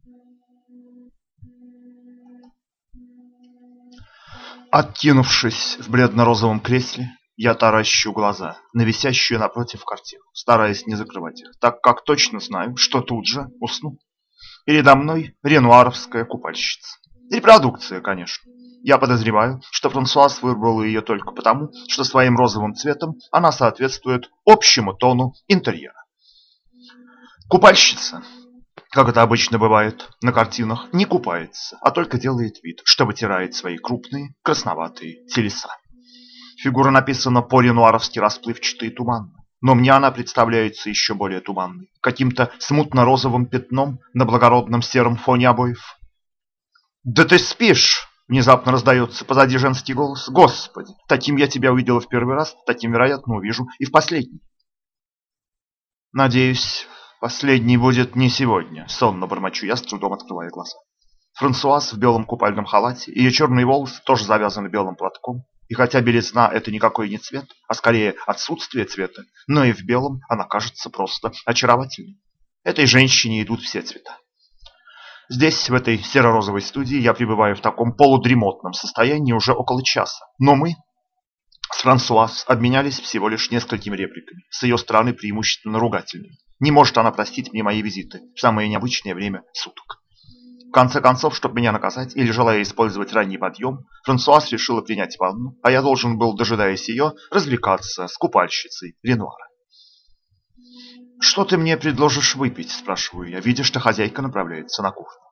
Откинувшись в бледно-розовом кресле, я таращу глаза на висящую напротив картину, стараясь не закрывать их, так как точно знаю, что тут же усну. Передо мной ренуаровская купальщица. Репродукция, конечно. Я подозреваю, что Франсуаз выбрал ее только потому, что своим розовым цветом она соответствует общему тону интерьера. Купальщица, как это обычно бывает на картинах, не купается, а только делает вид, что вытирает свои крупные красноватые телеса. Фигура написана по-ренуаровски расплывчато и туманно, но мне она представляется еще более туманной, каким-то смутно-розовым пятном на благородном сером фоне обоев. «Да ты спишь!» — внезапно раздается позади женский голос. «Господи, таким я тебя увидела в первый раз, таким, вероятно, увижу и в последний». «Надеюсь, последний будет не сегодня», — сонно бормочу я, с трудом открывая глаза. Франсуаз в белом купальном халате, ее черные волосы тоже завязаны белым платком. И хотя белизна – это никакой не цвет, а скорее отсутствие цвета, но и в белом она кажется просто очаровательной. Этой женщине идут все цвета. Здесь, в этой серо-розовой студии, я пребываю в таком полудремотном состоянии уже около часа. Но мы с Франсуаз обменялись всего лишь несколькими репликами, с ее стороны преимущественно ругательными. Не может она простить мне мои визиты в самое необычное время суток. В конце концов, чтобы меня наказать или желая использовать ранний подъем, Франсуаз решила принять ванну, а я должен был, дожидаясь ее, развлекаться с купальщицей Ренуара. «Что ты мне предложишь выпить?» – спрашиваю я, видя, что хозяйка направляется на кухню.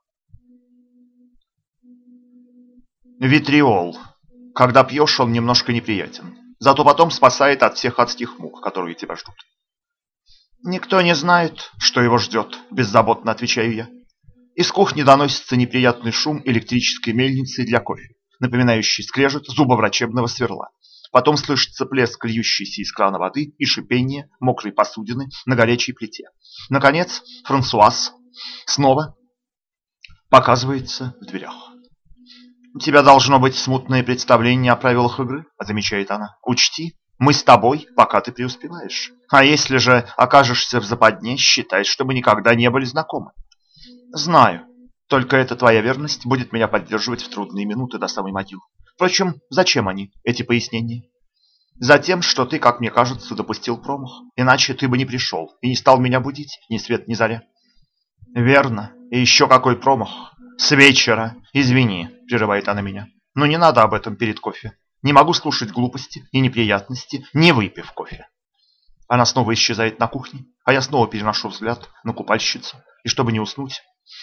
«Витриол. Когда пьешь, он немножко неприятен. Зато потом спасает от всех адских мук, которые тебя ждут». «Никто не знает, что его ждет», – беззаботно отвечаю я. Из кухни доносится неприятный шум электрической мельницы для кофе, напоминающий скрежет зубоврачебного сверла. Потом слышится плеск льющейся из крана воды и шипение мокрой посудины на горячей плите. Наконец, Франсуаз снова показывается в дверях. «У тебя должно быть смутное представление о правилах игры», — замечает она. «Учти, мы с тобой, пока ты преуспеваешь. А если же окажешься в западне, считай, что мы никогда не были знакомы». «Знаю. Только эта твоя верность будет меня поддерживать в трудные минуты до самой могилы. Впрочем, зачем они, эти пояснения?» «Затем, что ты, как мне кажется, допустил промах. Иначе ты бы не пришел и не стал меня будить ни свет ни заря». «Верно. И еще какой промах. С вечера. Извини», — прерывает она меня. «Но не надо об этом перед кофе. Не могу слушать глупости и неприятности, не выпив кофе». Она снова исчезает на кухне, а я снова переношу взгляд на купальщицу. И чтобы не уснуть,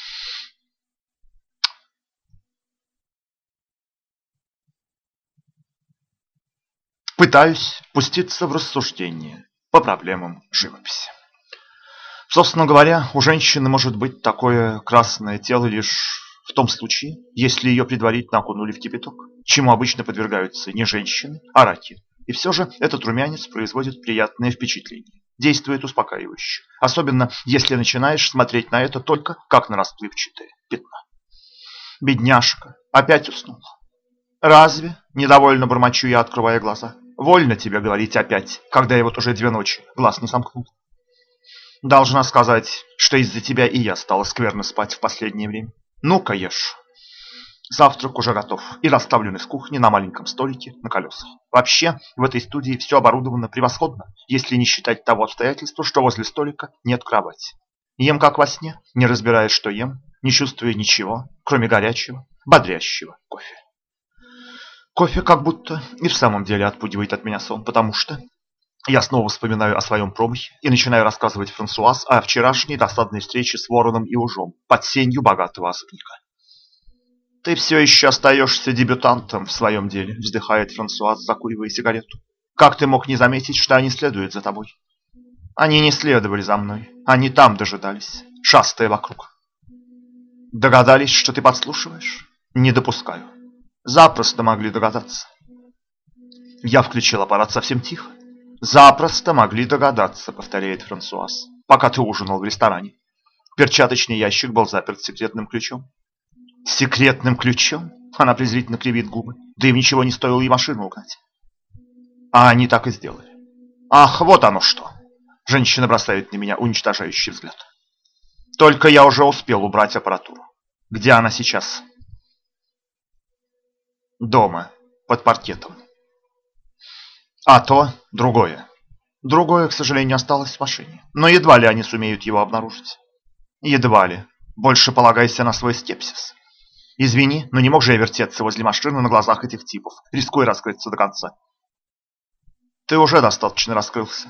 пытаюсь пуститься в рассуждение по проблемам живописи. Собственно говоря, у женщины может быть такое красное тело лишь в том случае, если ее предварительно окунули в кипяток, чему обычно подвергаются не женщины, а раки. И все же этот румянец производит приятное впечатление, действует успокаивающе, особенно если начинаешь смотреть на это только как на расплывчатое пятно. Бедняжка, опять уснула. «Разве?» – недовольно бормочу я, открывая глаза. «Вольно тебе говорить опять, когда я вот уже 2 ночи глаз не сомкнул. Должна сказать, что из-за тебя и я стала скверно спать в последнее время. Ну-ка ешь». Завтрак уже готов и расставлен из кухни на маленьком столике на колесах. Вообще, в этой студии все оборудовано превосходно, если не считать того обстоятельства, что возле столика нет кровати. Ем как во сне, не разбирая, что ем, не чувствуя ничего, кроме горячего, бодрящего кофе. Кофе как будто и в самом деле отпугивает от меня сон, потому что я снова вспоминаю о своем промахе и начинаю рассказывать Франсуаз о вчерашней досадной встрече с вороном и ужом под сенью богатого особняка. «Ты все еще остаешься дебютантом в своем деле», — вздыхает Франсуаз, закуривая сигарету. «Как ты мог не заметить, что они следуют за тобой?» «Они не следовали за мной. Они там дожидались, шастая вокруг». «Догадались, что ты подслушиваешь?» «Не допускаю». «Запросто могли догадаться». Я включил аппарат совсем тихо. «Запросто могли догадаться», — повторяет Франсуаз, «пока ты ужинал в ресторане. Перчаточный ящик был заперт секретным ключом». «Секретным ключом?» — она презрительно кривит губы. «Да им ничего не стоило и машину угнать». А они так и сделали. «Ах, вот оно что!» Женщина бросает на меня уничтожающий взгляд. Только я уже успел убрать аппаратуру. Где она сейчас? Дома, под паркетом. А то другое. Другое, к сожалению, осталось в машине. Но едва ли они сумеют его обнаружить. Едва ли. Больше полагайся на свой скепсис. Извини, но не мог же я вертеться возле машины на глазах этих типов, рискуя раскрыться до конца. Ты уже достаточно раскрылся.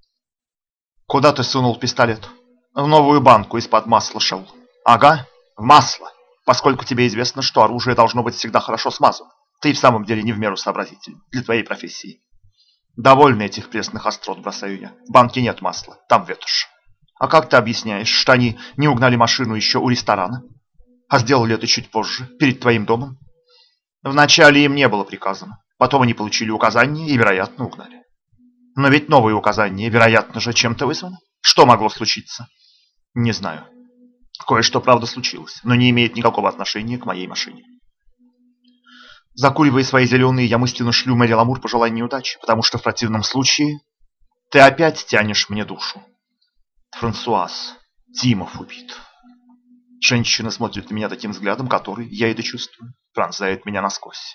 Куда ты сунул пистолет? В новую банку из-под масла шел. Ага, в масло. Поскольку тебе известно, что оружие должно быть всегда хорошо смазано. Ты и в самом деле не в меру сообразителен для твоей профессии. Довольно этих пресных острот, бросаю я. В банке нет масла, там ветошь. А как ты объясняешь, что они не угнали машину еще у ресторана, а сделали это чуть позже, перед твоим домом? Вначале им не было приказано, потом они получили указание и, вероятно, угнали. Но ведь новые указания, вероятно же, чем-то вызваны. Что могло случиться? Не знаю. Кое-что, правда, случилось, но не имеет никакого отношения к моей машине. Закуривая свои зеленые, я мысленно шлю Мэри Ламур пожелание неудачи, потому что в противном случае ты опять тянешь мне душу. Франсуаз, Димов убит. Женщина смотрит на меня таким взглядом, который, я это чувствую, пронзает меня насквозь.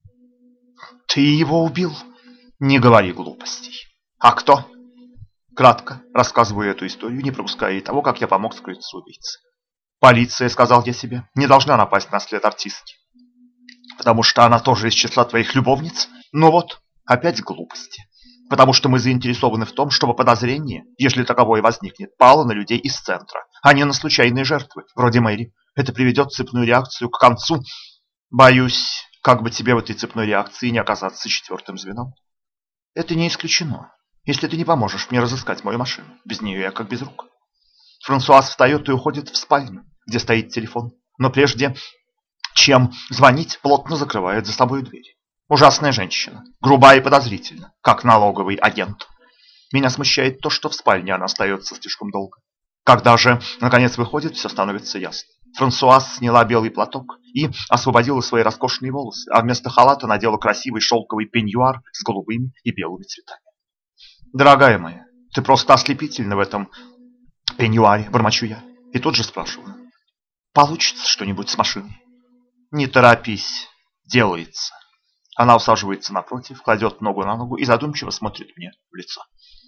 Ты его убил? Не говори глупостей. А кто? Кратко рассказываю эту историю, не пропуская и того, как я помог скрыться убийце. Полиция, сказал я себе, не должна напасть на след артистки. Потому что она тоже из числа твоих любовниц? Ну вот, опять глупости. Потому что мы заинтересованы в том, чтобы подозрение, если таковое возникнет, пало на людей из центра, а не на случайные жертвы, вроде Мэри. Это приведет цепную реакцию к концу. Боюсь, как бы тебе в этой цепной реакции не оказаться четвертым звеном. Это не исключено, если ты не поможешь мне разыскать мою машину. Без нее я как без рук. Франсуаз встает и уходит в спальню, где стоит телефон. Но прежде чем звонить, плотно закрывает за собой дверь. Ужасная женщина, грубая и подозрительна, как налоговый агент. Меня смущает то, что в спальне она остается слишком долго. Когда же, наконец, выходит, все становится ясно. Франсуаз сняла белый платок и освободила свои роскошные волосы, а вместо халата надела красивый шелковый пеньюар с голубыми и белыми цветами. «Дорогая моя, ты просто ослепительна в этом пеньюаре», бормочу я. И тут же спрашиваю: «Получится что-нибудь с машиной?» «Не торопись, делается». Она усаживается напротив, кладет ногу на ногу и задумчиво смотрит мне в лицо.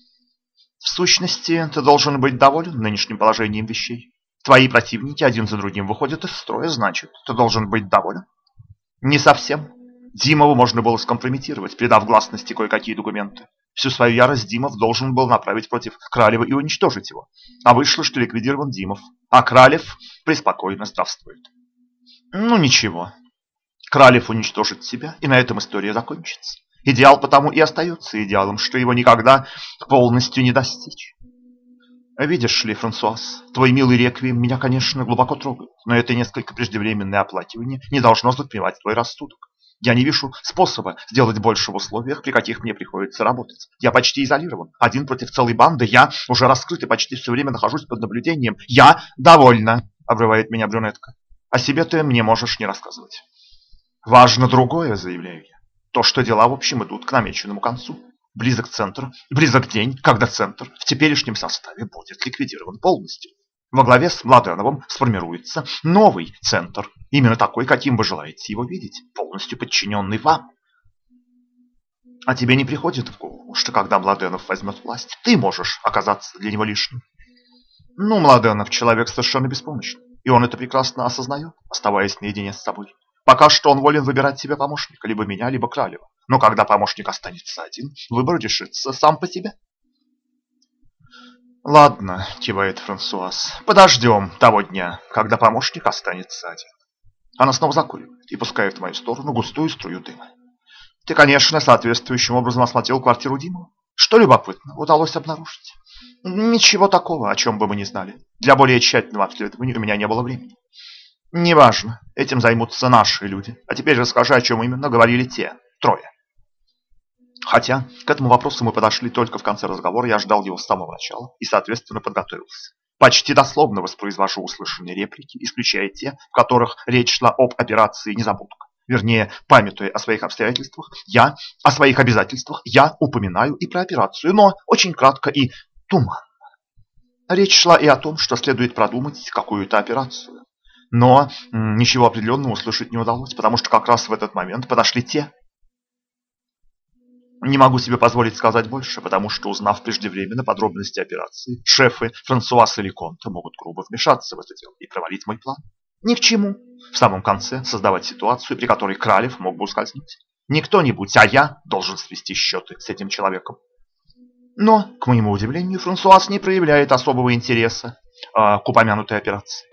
В сущности, ты должен быть доволен нынешним положением вещей. Твои противники один за другим выходят из строя, значит, ты должен быть доволен. Не совсем. Димову можно было скомпрометировать, придав гласности кое-какие документы. Всю свою ярость Димов должен был направить против Кралева и уничтожить его. А вышло, что ликвидирован Димов, а Кралев преспокойно здравствует. Ну ничего. Кралев уничтожит себя, и на этом история закончится. Идеал потому и остается идеалом, что его никогда полностью не достичь. Видишь ли, Франсуаз, твой милый реквием меня, конечно, глубоко трогает, но это несколько преждевременное оплакивание не должно затмевать твой рассудок. Я не вижу способа сделать больше в условиях, при каких мне приходится работать. Я почти изолирован, один против целой банды, я уже раскрыт и почти все время нахожусь под наблюдением. Я довольна, обрывает меня брюнетка. О себе ты мне можешь не рассказывать. Важно другое, заявляю я. То, что дела в общем идут к намеченному концу. Близок центр, близок день, когда центр в теперешнем составе будет ликвидирован полностью. Во главе с Младеновым сформируется новый центр, именно такой, каким вы желаете его видеть, полностью подчиненный вам. А тебе не приходит в голову, что когда Младенов возьмет власть, ты можешь оказаться для него лишним? Ну, Младенов человек совершенно беспомощный, и он это прекрасно осознает, оставаясь наедине с собой. Пока что он волен выбирать себе помощника, либо меня, либо Кралева. Но когда помощник останется один, выбор решится сам по себе. Ладно, кивает Франсуаз, подождем того дня, когда помощник останется один. Она снова закуривает и пускает в мою сторону густую струю дыма. Ты, конечно, соответствующим образом осмотрел квартиру Димова. Что любопытно удалось обнаружить? Ничего такого, о чем бы мы не знали. Для более тщательного обследования у меня не было времени. Неважно, этим займутся наши люди. А теперь расскажи, о чем именно говорили те трое. Хотя к этому вопросу мы подошли только в конце разговора, я ждал его с самого начала и, соответственно, подготовился. Почти дословно воспроизвожу услышанные реплики, исключая те, в которых речь шла об операции «Незабудка». Вернее, памятуя о своих обстоятельствах, о своих обязательствах, я упоминаю и про операцию, но очень кратко и туманно. Речь шла и о том, что следует продумать какую-то операцию. Но ничего определенного услышать не удалось, потому что как раз в этот момент подошли те. Не могу себе позволить сказать больше, потому что, узнав преждевременно подробности операции, шефы Франсуас и Леконте могут грубо вмешаться в это дело и провалить мой план. Ни к чему в самом конце создавать ситуацию, при которой Кралев мог бы ускользнуть. Не кто-нибудь, а я должен свести счеты с этим человеком. Но, к моему удивлению, Франсуас не проявляет особого интереса к упомянутой операции.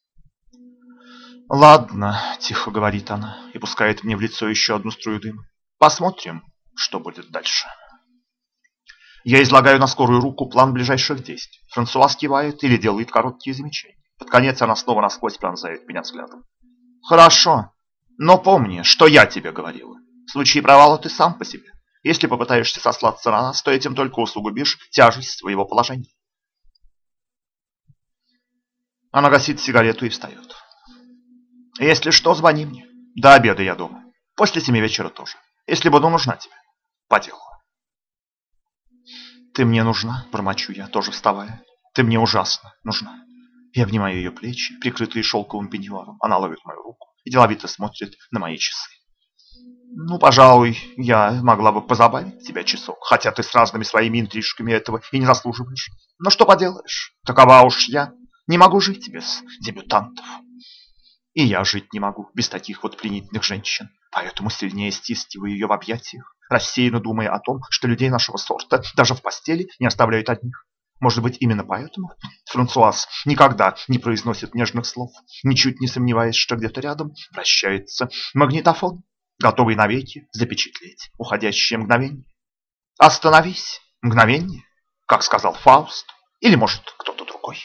«Ладно», – тихо говорит она и пускает мне в лицо еще одну струю дыма. «Посмотрим, что будет дальше». Я излагаю на скорую руку план ближайших действий. Франсуас кивает или делает короткие замечания. Под конец она снова насквозь пронзает меня взглядом. «Хорошо, но помни, что я тебе говорила. В случае провала ты сам по себе. Если попытаешься сослаться на нас, то этим только усугубишь тяжесть своего положения». Она гасит сигарету и встает. «Если что, звони мне. До обеда я дома. После 7 вечера тоже. Если буду нужна тебе. По делу». «Ты мне нужна», – бормочу я, тоже вставая. «Ты мне ужасно нужна». Я обнимаю ее плечи, прикрытые шелковым пеньюаром. Она ловит мою руку и деловито смотрит на мои часы. «Ну, пожалуй, я могла бы позабавить тебя часок, хотя ты с разными своими интрижками этого и не заслуживаешь. Но что поделаешь, такова уж я. Не могу жить без дебютантов. И я жить не могу без таких вот пленительных женщин. Поэтому сильнее стискиваю ее в объятиях, рассеянно думая о том, что людей нашего сорта даже в постели не оставляют одних. Может быть, именно поэтому Франсуас никогда не произносит нежных слов, ничуть не сомневаясь, что где-то рядом вращается магнитофон, готовый навеки запечатлеть уходящее мгновение. «Остановись, мгновение», как сказал Фауст, или, может, кто-то другой.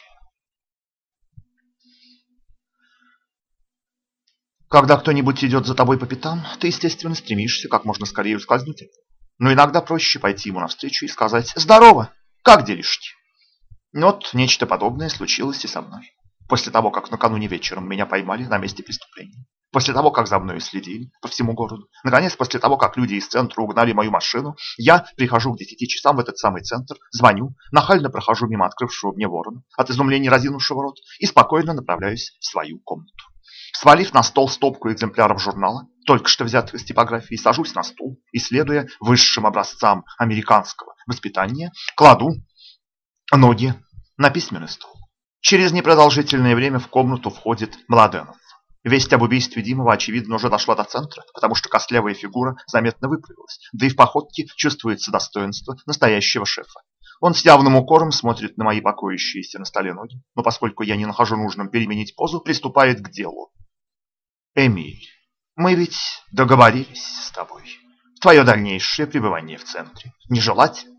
Когда кто-нибудь идет за тобой по пятам, ты, естественно, стремишься как можно скорее ускользнуть от него. Но иногда проще пойти ему навстречу и сказать «Здорово! Как делишки?» Вот нечто подобное случилось и со мной. После того, как накануне вечером меня поймали на месте преступления. После того, как за мной следили по всему городу. Наконец, после того, как люди из центра угнали мою машину, я прихожу к 10 часам в этот самый центр, звоню, нахально прохожу мимо открывшего мне ворона, от изумления разинувшего рот, и спокойно направляюсь в свою комнату. Свалив на стол стопку экземпляров журнала, только что взятых из типографии, сажусь на стул и, следуя высшим образцам американского воспитания, кладу ноги на письменный стол. Через непродолжительное время в комнату входит Младенов. Весть об убийстве Димова, очевидно, уже дошла до центра, потому что костлявая фигура заметно выправилась, да и в походке чувствуется достоинство настоящего шефа. Он с явным укором смотрит на мои покоящиеся на столе ноги, но поскольку я не нахожу нужным переменить позу, приступает к делу. «Эмиль, мы ведь договорились с тобой. Твое дальнейшее пребывание в центре нежелательно.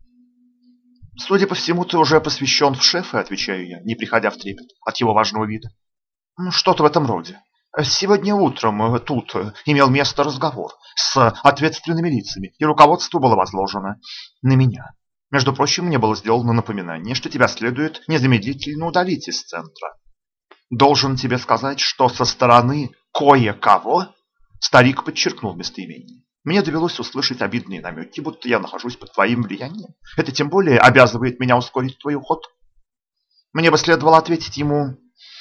Судя по всему, ты уже посвящен в шефы, отвечаю я, не приходя в трепет от его важного вида. Что-то в этом роде. Сегодня утром тут имел место разговор с ответственными лицами, и руководство было возложено на меня. Между прочим, мне было сделано напоминание, что тебя следует незамедлительно удалить из центра. Должен тебе сказать, что со стороны кое-кого старик подчеркнул местоимение. Мне довелось услышать обидные намеки, будто я нахожусь под твоим влиянием. Это тем более обязывает меня ускорить твой уход. Мне бы следовало ответить ему: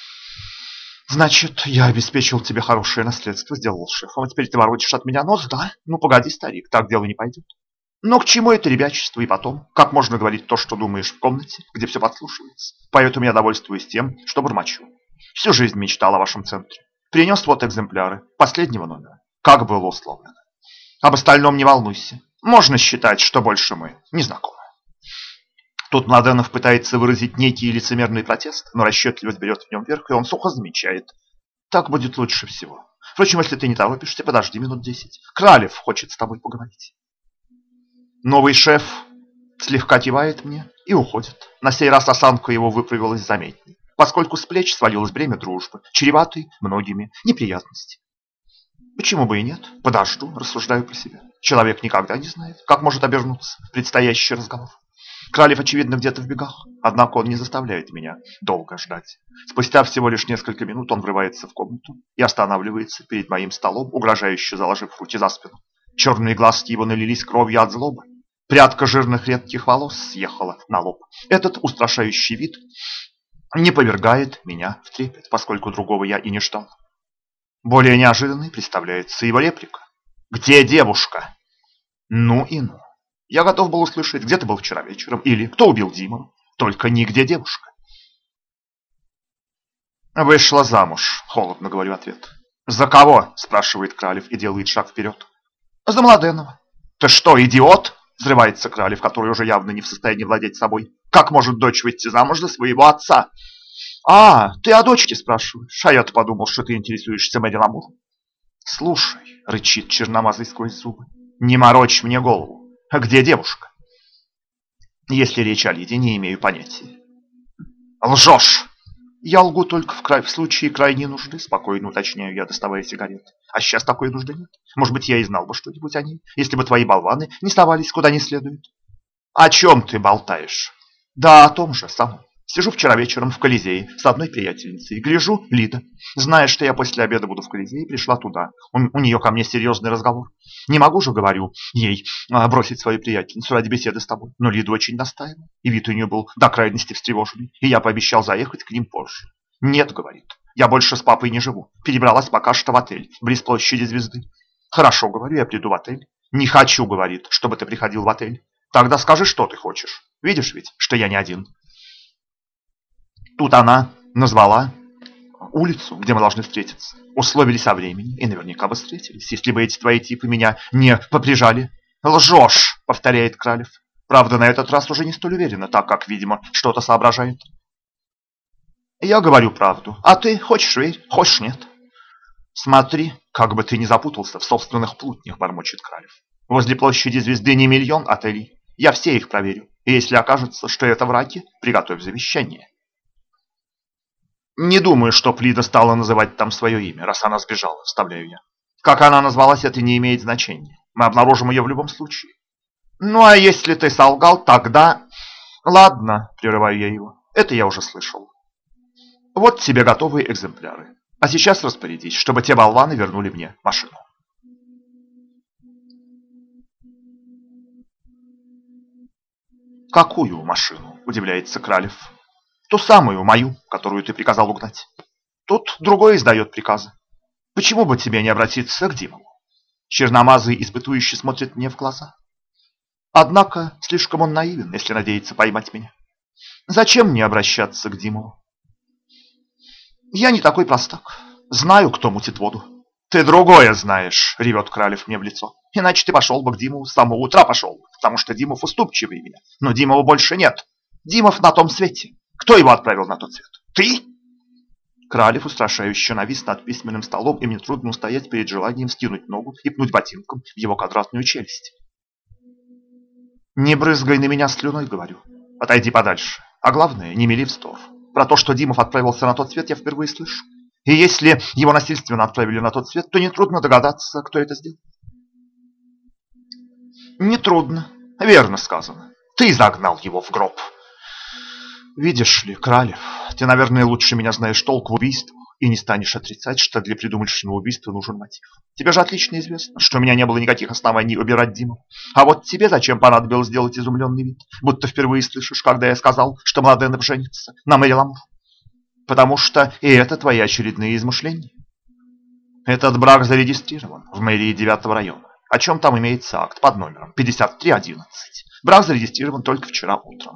значит, я обеспечил тебе хорошее наследство, сделал шефом, а теперь ты воротишь от меня нос, да? Ну, погоди, старик, так дело не пойдет. Но к чему это ребячество и потом? Как можно говорить то, что думаешь в комнате, где все подслушивается? Поэтому я довольствуюсь тем, что бормочу. Всю жизнь мечтал о вашем центре. Принес вот экземпляры последнего номера, как было условлено. Об остальном не волнуйся. Можно считать, что больше мы не знакомы. Тут Младенов пытается выразить некий лицемерный протест, но расчетливость берет в нем верх, и он сухо замечает: так будет лучше всего. Впрочем, если ты не торопишься, подожди минут 10. Кралев хочет с тобой поговорить. Новый шеф слегка кивает мне и уходит. На сей раз осанка его выправилась заметней, поскольку с плеч свалилось бремя дружбы, чреватой многими неприятностями. Почему бы и нет? Подожду, рассуждаю про себя. Человек никогда не знает, как может обернуться предстоящий разговор. Кралев, очевидно, где-то в бегах, однако он не заставляет меня долго ждать. Спустя всего лишь несколько минут он врывается в комнату и останавливается перед моим столом, угрожающе заложив руки за спину. Черные глазки его налились кровью от злобы. Прядка жирных редких волос съехала на лоб. Этот устрашающий вид не повергает меня в трепет, поскольку другого я и не ждал. Более неожиданной представляется его реплика. «Где девушка?» Ну и ну. Я готов был услышать, где ты был вчера вечером, или кто убил Диму, только нигде девушка. Вышла замуж, холодно говорю ответ. За кого? Спрашивает Кралев и делает шаг вперед. За Младенова. Ты что, идиот? Взрывается Кралев, который уже явно не в состоянии владеть собой. Как может дочь выйти замуж за своего отца? А, ты о дочке спрашиваешь, а я-то подумал, что ты интересуешься Мэри Ламур. Слушай, рычит черномазый сквозь зубы, не морочь мне голову. А где девушка? Если речь о Лиде, не имею понятия. Лжешь! Я лгу только в случае крайней нужды, спокойно уточняю я, доставая сигарет. А сейчас такой нужды нет. Может быть, я и знал бы что-нибудь о ней, если бы твои болваны не совались куда не следует. О чем ты болтаешь? Да о том же самом. Сижу вчера вечером в Колизее с одной приятельницей. Гляжу, Лида. Зная, что я после обеда буду в Колизее, пришла туда. У нее ко мне серьезный разговор. Не могу же, говорю, ей бросить свою приятельницу ради беседы с тобой. Но Лида очень настаивала. И вид у нее был до крайности встревоженный. И я пообещал заехать к ним позже. Нет, говорит, я больше с папой не живу. Перебралась пока что в отель, близ площади Звезды. Хорошо, говорю, я приду в отель. Не хочу, говорит, чтобы ты приходил в отель. Тогда скажи, что ты хочешь. Видишь ведь, что я не один. Тут она назвала улицу, где мы должны встретиться. Условились о времени и наверняка бы встретились, если бы эти твои типы меня не поприжали. Лжешь, повторяет Кралев. Правда, на этот раз уже не столь уверенно, так как, видимо, что-то соображает. Я говорю правду, а ты хочешь верь, хочешь нет. Смотри, как бы ты не запутался в собственных плутнях, бормочет Кралев. Возле площади Звезды не миллион отелей. Я все их проверю. И если окажется, что это враки, приготовь завещание. Не думаю, что Лида стала называть там свое имя, раз она сбежала, вставляю я. Как она назвалась, это не имеет значения. Мы обнаружим ее в любом случае. Ну, а если ты солгал, тогда... Ладно, прерываю я его. Это я уже слышал. Вот тебе готовые экземпляры. А сейчас распорядись, чтобы те болваны вернули мне машину. Какую машину? Удивляется Кралев. Ту самую, мою, которую ты приказал угнать. Тут другой издает приказы. Почему бы тебе не обратиться к Димову? Черномазый испытующий смотрит мне в глаза. Однако слишком он наивен, если надеется поймать меня. Зачем мне обращаться к Димову? Я не такой простак. Знаю, кто мутит воду. Ты другое знаешь, ревет Кралев мне в лицо. Иначе ты пошел бы к Димову, с самого утра пошел, потому что Димов уступчивый меня. Но Димова больше нет. Димов на том свете. Кто его отправил на тот свет? Ты? Кралев устрашающе навис над письменным столом, и мне трудно устоять перед желанием скинуть ногу и пнуть ботинком в его квадратную челюсть. Не брызгай на меня слюной, говорю. Отойди подальше. А главное, не мели вздор. Про то, что Димов отправился на тот свет, я впервые слышу. И если его насильственно отправили на тот свет, то нетрудно догадаться, кто это сделал. Нетрудно. Верно сказано. Ты загнал его в гроб. Видишь ли, Кралев, ты, наверное, лучше меня знаешь толк в убийствах и не станешь отрицать, что для предумышленного убийства нужен мотив. Тебе же отлично известно, что у меня не было никаких оснований убирать Диму. А вот тебе зачем понадобилось сделать изумленный вид, будто впервые слышишь, когда я сказал, что Младенов женится на Мэри Ламур? Потому что и это твои очередные измышления. Этот брак зарегистрирован в мэрии 9-го района, о чем там имеется акт под номером 5311. Брак зарегистрирован только вчера утром.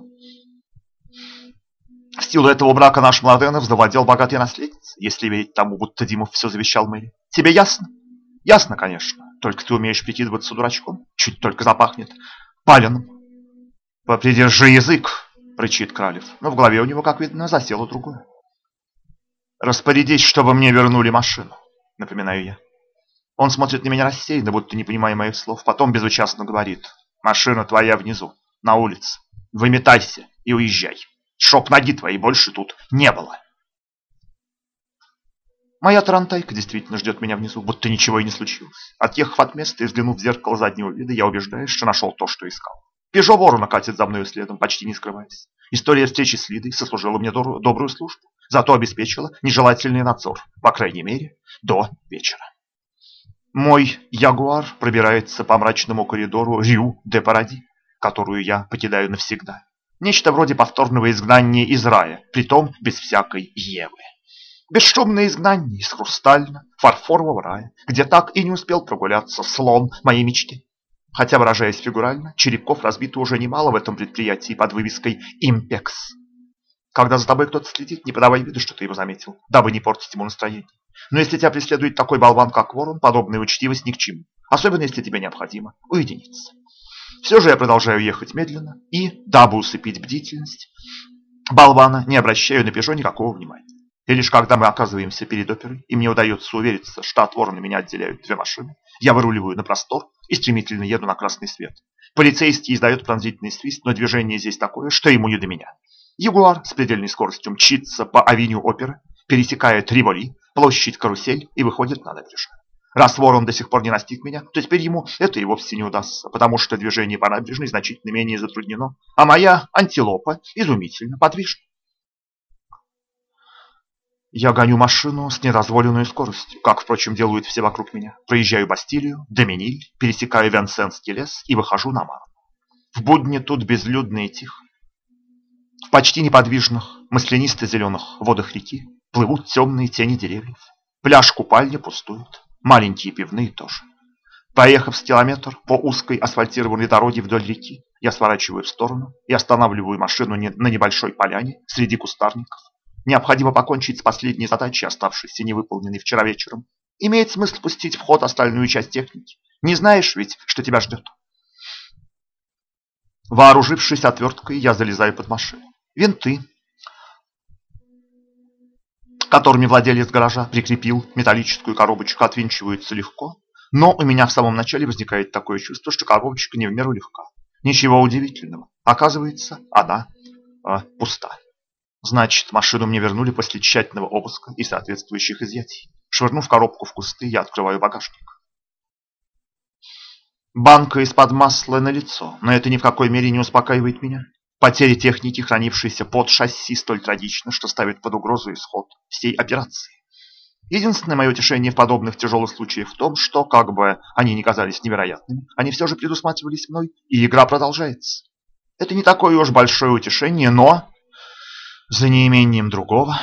В силу этого брака наш Младенов завладел богатой наследницей, если верить тому, будто Димов все завещал Мэри. Тебе ясно? Ясно, конечно. Только ты умеешь прикидываться дурачком. Чуть только запахнет паленым. Попридержи язык, рычит Кралев. Но в голове у него, как видно, засело другое. Распорядись, чтобы мне вернули машину, напоминаю я. Он смотрит на меня рассеянно, будто не понимая моих слов. Потом безучастно говорит. Машина твоя внизу, на улице. Выметайся и уезжай. Чтоб ноги твоей больше тут не было. Моя тарантайка действительно ждет меня внизу, будто ничего и не случилось. Отъехав от места и взглянув в зеркало заднего вида, я убеждаюсь, что нашел то, что искал. Пежо ворона катит за мною следом, почти не скрываясь. История встречи с Лидой сослужила мне добрую службу, зато обеспечила нежелательный надзор, по крайней мере, до вечера. Мой ягуар пробирается по мрачному коридору Рю де Паради. которую я покидаю навсегда. Нечто вроде повторного изгнания из рая, притом без всякой Евы. Бесшумное изгнание из хрустально-фарфорового рая, где так и не успел прогуляться слон моей мечты. Хотя, выражаясь фигурально, черепков разбито уже немало в этом предприятии под вывеской «Импекс». Когда за тобой кто-то следит, не подавай виду, что ты его заметил, дабы не портить ему настроение. Но если тебя преследует такой болван, как ворон, подобная учтивость ни к чему, особенно если тебе необходимо уединиться. Все же я продолжаю ехать медленно и, дабы усыпить бдительность болвана, не обращаю на «Пежо» никакого внимания. И лишь когда мы оказываемся перед оперой, и мне удается увериться, что от ворона меня отделяют две машины, я выруливаю на простор и стремительно еду на красный свет. Полицейский издает пронзительный свист, но движение здесь такое, что ему не до меня. Ягуар с предельной скоростью мчится по авеню оперы, пересекает Риволи, площадь Карусель и выходит на набережную. Раз ворон до сих пор не настиг меня, то теперь ему это и вовсе не удастся, потому что движение по набережной значительно менее затруднено, а моя антилопа изумительно подвижна. Я гоню машину с недозволенной скоростью, как, впрочем, делают все вокруг меня. Проезжаю Бастилию, Доминиль, пересекаю Венсенский лес и выхожу на Марну. В будни тут безлюдно и тихо. В почти неподвижных, маслянисто-зеленых водах реки плывут темные тени деревьев. Пляж купальни пустует, маленькие пивные тоже. Поехав с километр по узкой асфальтированной дороге вдоль реки, я сворачиваю в сторону и останавливаю машину на небольшой поляне среди кустарников. Необходимо покончить с последней задачей, оставшейся невыполненной вчера вечером. Имеет смысл пустить в ход остальную часть техники. Не знаешь ведь, что тебя ждет. Вооружившись отверткой, я залезаю под машину. Винты, которыми владелец гаража прикрепил металлическую коробочку, отвинчиваются легко, но у меня в самом начале возникает такое чувство, что коробочка не в меру легка. Ничего удивительного. Оказывается, она пуста. Значит, машину мне вернули после тщательного обыска и соответствующих изъятий. Швырнув коробку в кусты, я открываю багажник. Банка из-под масла налицо, но это ни в какой мере не успокаивает меня. Потеря техники, хранившейся под шасси, столь трагична, что ставит под угрозу исход всей операции. Единственное мое утешение в подобных тяжелых случаях в том, что, как бы они ни казались невероятными, они все же предусматривались мной, и игра продолжается. Это не такое уж большое утешение, но за неимением другого.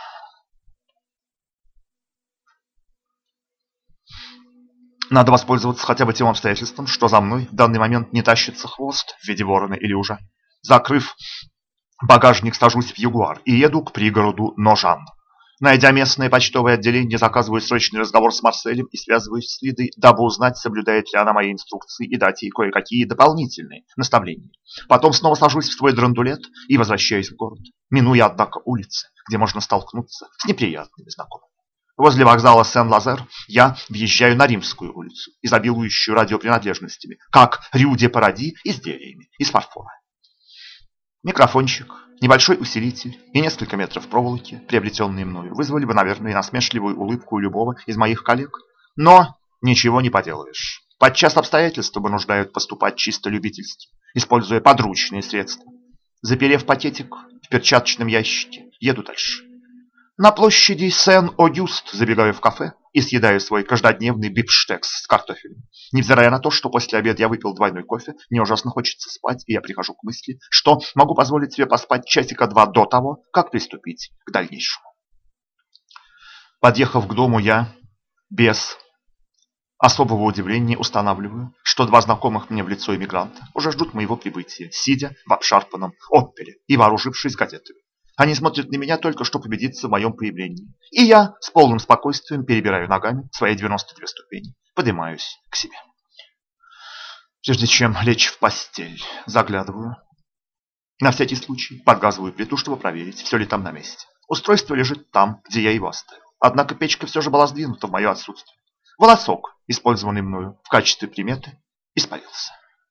Надо воспользоваться хотя бы тем обстоятельством, что за мной в данный момент не тащится хвост в виде ворона или ужа. Закрыв багажник, сажусь в Ягуар и еду к пригороду Ножан. Найдя местное почтовое отделение, заказываю срочный разговор с Марселем и связываюсь с Лидой, дабы узнать, соблюдает ли она мои инструкции и дать ей кое-какие дополнительные наставления. Потом снова сажусь в свой драндулет и возвращаюсь в город, минуя, однако, улицы, где можно столкнуться с неприятными знакомыми. Возле вокзала Сен-Лазер я въезжаю на Римскую улицу, изобилующую радиопринадлежностями, как Рю-де-Паради изделиями из фарфора. Микрофончик, небольшой усилитель и несколько метров проволоки, приобретенные мною, вызвали бы, наверное, насмешливую улыбку у любого из моих коллег. Но ничего не поделаешь. Подчас обстоятельства вынуждают поступать чисто любительски, используя подручные средства. Заперев пакетик в перчаточном ящике, еду дальше. На площади Сен-Огюст забегаю в кафе и съедаю свой каждодневный бифштекс с картофелем. Невзирая на то, что после обеда я выпил двойной кофе, мне ужасно хочется спать, и я прихожу к мысли, что могу позволить себе поспать часика-два до того, как приступить к дальнейшему. Подъехав к дому, я без особого удивления устанавливаю, что два знакомых мне в лицо иммигранта уже ждут моего прибытия, сидя в обшарпанном опеле и вооружившись газетами. Они смотрят на меня только что убедиться в моем появлении. И я с полным спокойствием перебираю ногами свои 92 ступени, поднимаюсь к себе. Прежде чем лечь в постель, заглядываю. На всякий случай подгазываю плиту, чтобы проверить, все ли там на месте. Устройство лежит там, где я его оставил. Однако печка все же была сдвинута в мое отсутствие. Волосок, использованный мною в качестве приметы, испарился.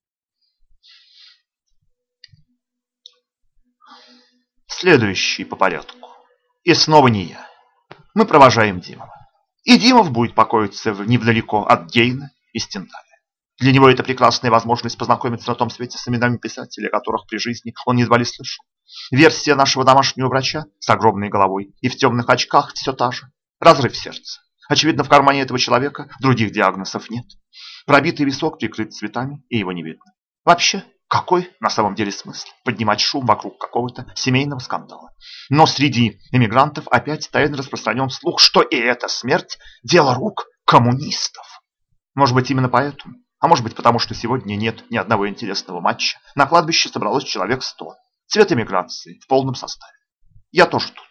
Следующий по порядку. И снова не я. Мы провожаем Димова. И Димов будет покоиться невдалеко от Гейна и Стендаля. Для него это прекрасная возможность познакомиться на том свете с именами писателей, о которых при жизни он едва ли слышал. Версия нашего домашнего врача с огромной головой и в темных очках все та же. Разрыв сердца. Очевидно, в кармане этого человека других диагнозов нет. Пробитый висок прикрыт цветами, и его не видно. Вообще, Какой на самом деле смысл поднимать шум вокруг какого-то семейного скандала? Но среди эмигрантов опять тайно распространен слух, что и эта смерть – дело рук коммунистов. Может быть, именно поэтому, а может быть, потому что сегодня нет ни одного интересного матча, на кладбище собралось человек 100. Цвет эмиграции в полном составе. Я тоже тут.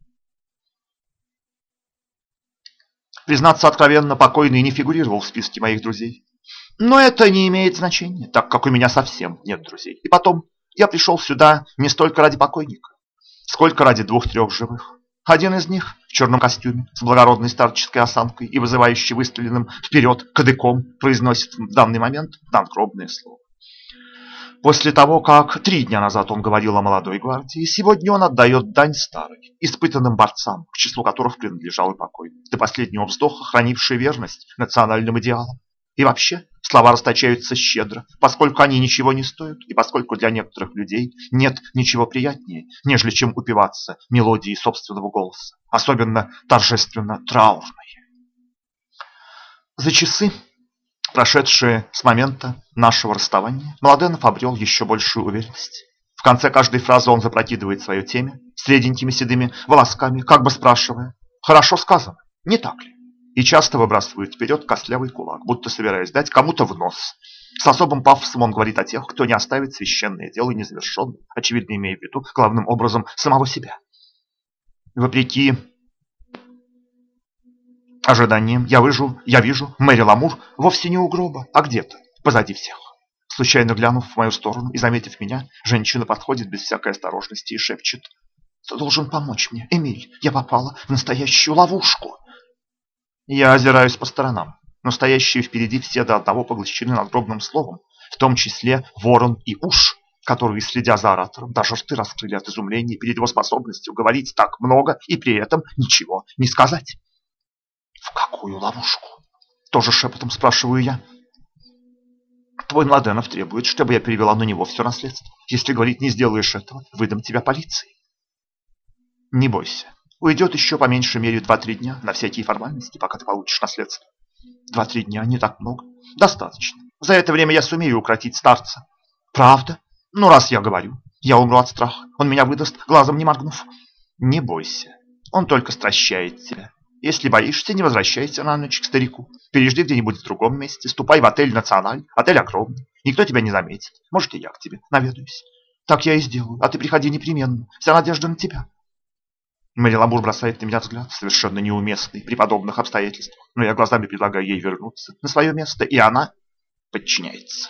Признаться откровенно, покойный не фигурировал в списке моих друзей. Но это не имеет значения, так как у меня совсем нет друзей. И потом, я пришел сюда не столько ради покойника, сколько ради 2-3 живых. Один из них в черном костюме, с благородной старческой осанкой и вызывающий выстреленным вперед кадыком произносит в данный момент надгробное слово. После того, как 3 дня назад он говорил о молодой гвардии, сегодня он отдает дань старой, испытанным борцам, к числу которых принадлежал и покойный, до последнего вздоха хранивший верность национальным идеалам. И вообще, слова расточаются щедро, поскольку они ничего не стоят, и поскольку для некоторых людей нет ничего приятнее, нежели чем упиваться мелодией собственного голоса, особенно торжественно-траурной. За часы, прошедшие с момента нашего расставания, Младенов обрел еще большую уверенность. В конце каждой фразы он запрокидывает свое темя с реденькими седыми волосками, как бы спрашивая: «Хорошо сказано, не так ли?» И часто выбрасывает вперед костлявый кулак, будто собираясь дать кому-то в нос. С особым пафосом он говорит о тех, кто не оставит священное дело незавершенным, очевидно имея в виду главным образом самого себя. Вопреки ожиданиям, я вижу Мэри Ламур вовсе не у гроба, а где-то позади всех. Случайно глянув в мою сторону и заметив меня, женщина подходит без всякой осторожности и шепчет: «Ты должен помочь мне, Эмиль, я попала в настоящую ловушку». Я озираюсь по сторонам, но стоящие впереди все до одного поглощены надгробным словом, в том числе Ворон и Уж, которые, следя за оратором, даже рты раскрыли от изумления перед его способностью говорить так много и при этом ничего не сказать. «В какую ловушку?» – тоже шепотом спрашиваю я. «Твой Младенов требует, чтобы я перевела на него все наследство. Если, говорит, не сделаешь этого, выдам тебя полиции». «Не бойся. Уйдет еще по меньшей мере 2-3 дня на всякие формальности, пока ты получишь наследство». 2-3 дня не так много. Достаточно. За это время я сумею укротить старца. Правда? Ну, раз я говорю, я умру от страха. Он меня выдаст, глазом не моргнув. Не бойся. Он только стращает тебя. Если боишься, не возвращайся на ночь к старику. Пережди где-нибудь в другом месте. Ступай в отель «Националь». Отель огромный. Никто тебя не заметит. Может, и я к тебе наведаюсь. Так я и сделаю. А ты приходи непременно. Вся надежда на тебя. Мэри Ламур бросает на меня взгляд, совершенно неуместный при подобных обстоятельствах, но я глазами предлагаю ей вернуться на свое место, и она подчиняется.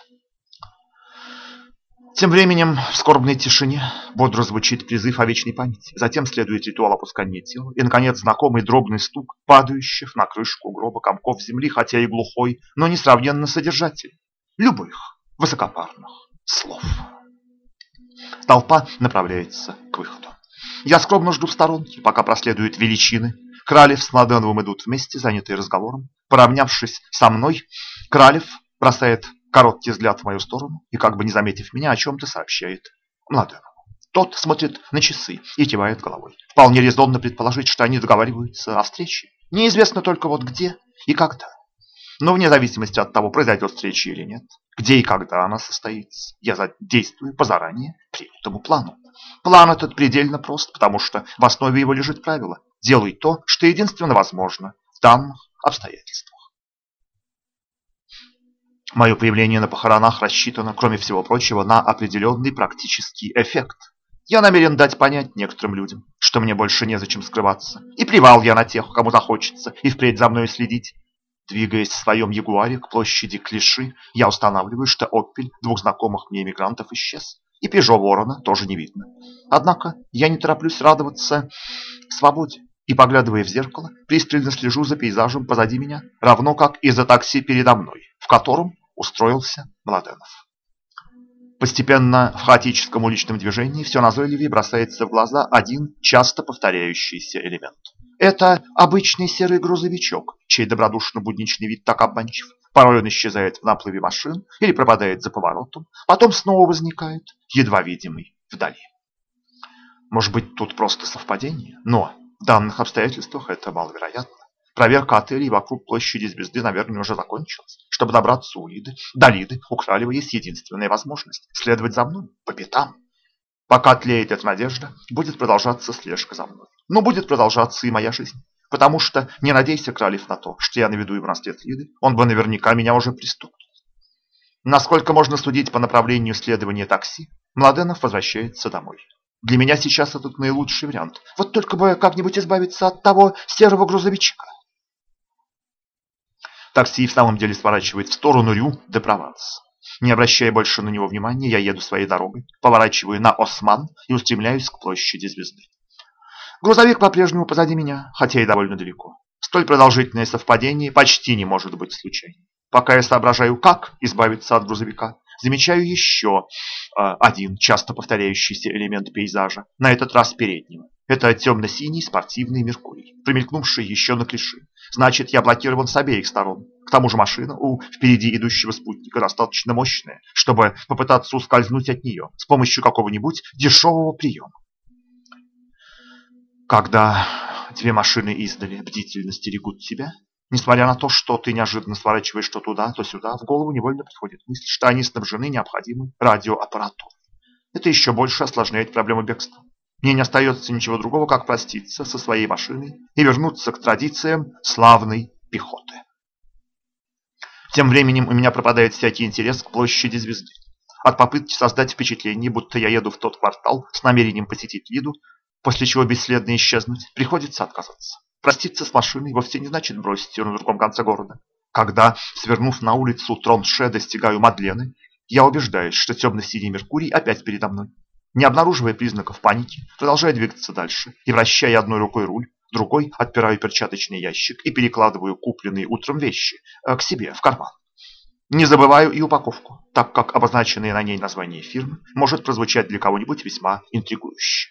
Тем временем в скорбной тишине бодро звучит призыв о вечной памяти, затем следует ритуал опускания тела, и, наконец, знакомый дробный стук падающих на крышку гроба комков земли, хотя и глухой, но несравненно содержательный, любых высокопарных слов. Толпа направляется к выходу. Я скромно жду в сторонке, пока проследуют величины. Кралев с Младеновым идут вместе, занятые разговором. Поравнявшись со мной, Кралев бросает короткий взгляд в мою сторону и, как бы не заметив меня, о чем-то сообщает Младенову. Тот смотрит на часы и кивает головой. Вполне резонно предположить, что они договариваются о встрече. Неизвестно только вот где и когда. Но вне зависимости от того, произойдет встреча или нет, где и когда она состоится, я действую по заранее принятому плану. План этот предельно прост, потому что в основе его лежит правило: делай то, что единственно возможно в данных обстоятельствах. Мое появление на похоронах рассчитано, кроме всего прочего, на определенный практический эффект. Я намерен дать понять некоторым людям, что мне больше незачем скрываться, и плевал я на тех, кому захочется, и впредь за мной следить. Двигаясь в своем ягуаре к площади Клиши, я устанавливаю, что «Опель» 2 знакомых мне эмигрантов исчез, и «Пежо» Ворона тоже не видно. Однако я не тороплюсь радоваться свободе, и, поглядывая в зеркало, пристально слежу за пейзажем позади меня, равно как и за такси передо мной, в котором устроился Младенов. Постепенно в хаотическом уличном движении все назойливее бросается в глаза один часто повторяющийся элемент. Это обычный серый грузовичок, чей добродушно-будничный вид так обманчив. Порой он исчезает в наплыве машин или пропадает за поворотом, потом снова возникает, едва видимый вдали. Может быть, тут просто совпадение, но в данных обстоятельствах это маловероятно. Проверка отелей вокруг площади Звезды, наверное, уже закончилась. Чтобы добраться до Лиды, у Кралева есть единственная возможность – следовать за мной, по пятам. Пока тлеет эта надежда, будет продолжаться слежка за мной. Но будет продолжаться и моя жизнь. Потому что, не надейся, Кралев, на то, что я наведу ему на след Лиды, он бы наверняка меня уже пристукнул. Насколько можно судить по направлению следования такси, Младенов возвращается домой. Для меня сейчас это наилучший вариант. Вот только бы как-нибудь избавиться от того серого грузовичка. Такси в самом деле сворачивает в сторону Рю-де-Прованс. Не обращая больше на него внимания, я еду своей дорогой, поворачиваю на Осман и устремляюсь к площади Звезды. Грузовик по-прежнему позади меня, хотя и довольно далеко. Столь продолжительное совпадение почти не может быть случайным. Пока я соображаю, как избавиться от грузовика, замечаю еще один часто повторяющийся элемент пейзажа, на этот раз переднего. Это темно-синий спортивный Меркурий, промелькнувший еще на клише. Значит, я блокирован с обеих сторон. К тому же машина у впереди идущего спутника достаточно мощная, чтобы попытаться ускользнуть от нее с помощью какого-нибудь дешевого приема. Когда две машины издали бдительно стерегут тебя, несмотря на то, что ты неожиданно сворачиваешь то туда, то сюда, в голову невольно приходит мысль, что они снабжены необходимой радиоаппаратурой. Это еще больше осложняет проблему бегства. Мне не остается ничего другого, как проститься со своей машиной и вернуться к традициям славной пехоты. Тем временем у меня пропадает всякий интерес к площади Звезды. От попытки создать впечатление, будто я еду в тот квартал с намерением посетить Лиду, после чего бесследно исчезнуть, приходится отказаться. Проститься с машиной вовсе не значит бросить ее на другом конце города. Когда, свернув на улицу Тронше, достигаю Мадлены, я убеждаюсь, что темно-синий Меркурий опять передо мной. Не обнаруживая признаков паники, продолжаю двигаться дальше и, вращая одной рукой руль, другой отпираю перчаточный ящик и перекладываю купленные утром вещи к себе в карман. Не забываю и упаковку, так как обозначенное на ней название фирмы может прозвучать для кого-нибудь весьма интригующе.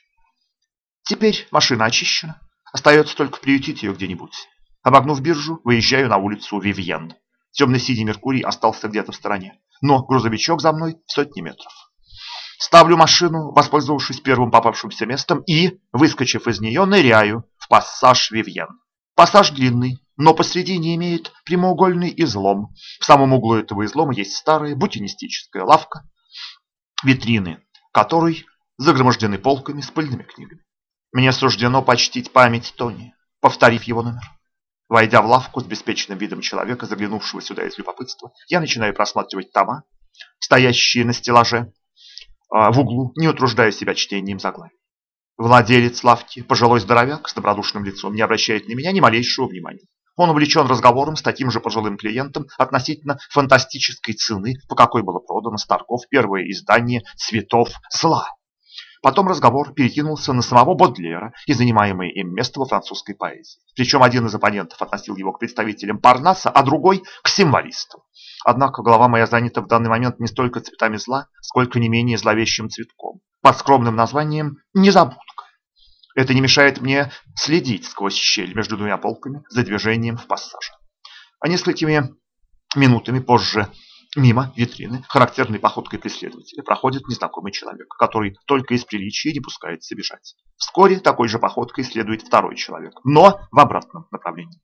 Теперь машина очищена, остается только приютить ее где-нибудь. Обогнув биржу, выезжаю на улицу Вивьен. Темно-синий Меркурий остался где-то в стороне, но грузовичок за мной в сотни метров. Ставлю машину, воспользовавшись первым попавшимся местом, и, выскочив из нее, ныряю в пассаж Вивьен. Пассаж длинный, но посредине имеет прямоугольный излом. В самом углу этого излома есть старая букинистическая лавка, витрины которой загромождены полками с пыльными книгами. Мне суждено почтить память Тони, повторив его номер. Войдя в лавку с беспечным видом человека, заглянувшего сюда из любопытства, я начинаю просматривать тома, стоящие на стеллаже в углу, не утруждая себя чтением заглавий. Владелец лавки, пожилой здоровяк с добродушным лицом, не обращает на меня ни малейшего внимания. Он увлечен разговором с таким же пожилым клиентом относительно фантастической цены, по какой было продано с торгов первое издание «Цветов зла». Потом разговор перекинулся на самого Бодлера и занимаемое им место во французской поэзии. Причем один из оппонентов относил его к представителям Парнаса, а другой – к символистам. Однако голова моя занята в данный момент не столько цветами зла, сколько не менее зловещим цветком, под скромным названием «Незабудка». Это не мешает мне следить сквозь щель между двумя полками за движением в пассаже. А несколькими минутами позже мимо витрины, характерной походкой преследователя, проходит незнакомый человек, который только из приличия не пускается бежать. Вскоре такой же походкой следует второй человек, но в обратном направлении.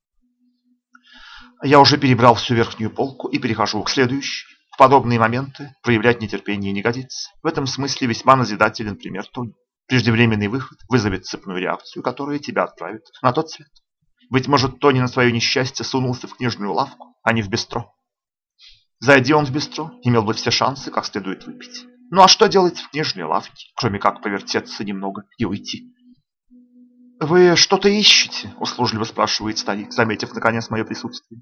Я уже перебрал всю верхнюю полку и перехожу к следующей. В подобные моменты проявлять нетерпение не годится. В этом смысле весьма назидателен пример Тони. Преждевременный выход вызовет цепную реакцию, которая тебя отправит на тот свет. Быть может, Тони на свое несчастье сунулся в книжную лавку, а не в бистро. Зайди он в бистро, имел бы все шансы как следует выпить. Ну а что делать в книжной лавке, кроме как повертеться немного и уйти? «Вы что-то ищете?» – услужливо спрашивает старик, заметив наконец мое присутствие.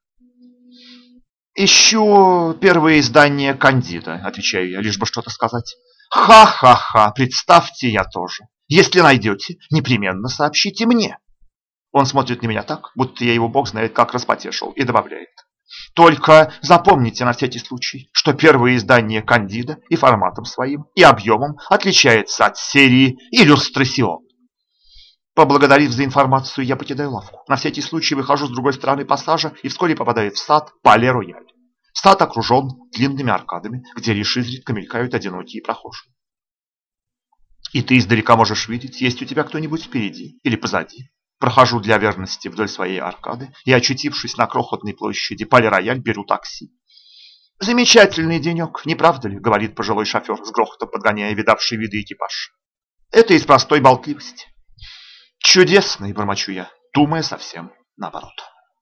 «Ищу первое издание «Кандида», – отвечаю я, лишь бы что-то сказать. «Ха-ха-ха, представьте, я тоже. Если найдете, непременно сообщите мне». Он смотрит на меня так, будто я его бог знает как распотешил, и добавляет. «Только запомните на всякий случай, что первое издание «Кандида» и форматом своим, и объемом отличается от серии «Иллюстрасион». Поблагодарив за информацию, я покидаю лавку. На всякий случай выхожу с другой стороны пассажа и вскоре попадаю в сад Пале-Рояль. Сад окружен длинными аркадами, где лишь изредка мелькают одинокие прохожие. И ты издалека можешь видеть, есть у тебя кто-нибудь впереди или позади. Прохожу для верности вдоль своей аркады и, очутившись на крохотной площади Пале-Рояль, беру такси. «Замечательный денек, не правда ли?» — говорит пожилой шофер, с грохотом подгоняя видавший виды экипаж. «Это из простой болтливости». «Чудесный», — бормочу я, думая совсем наоборот.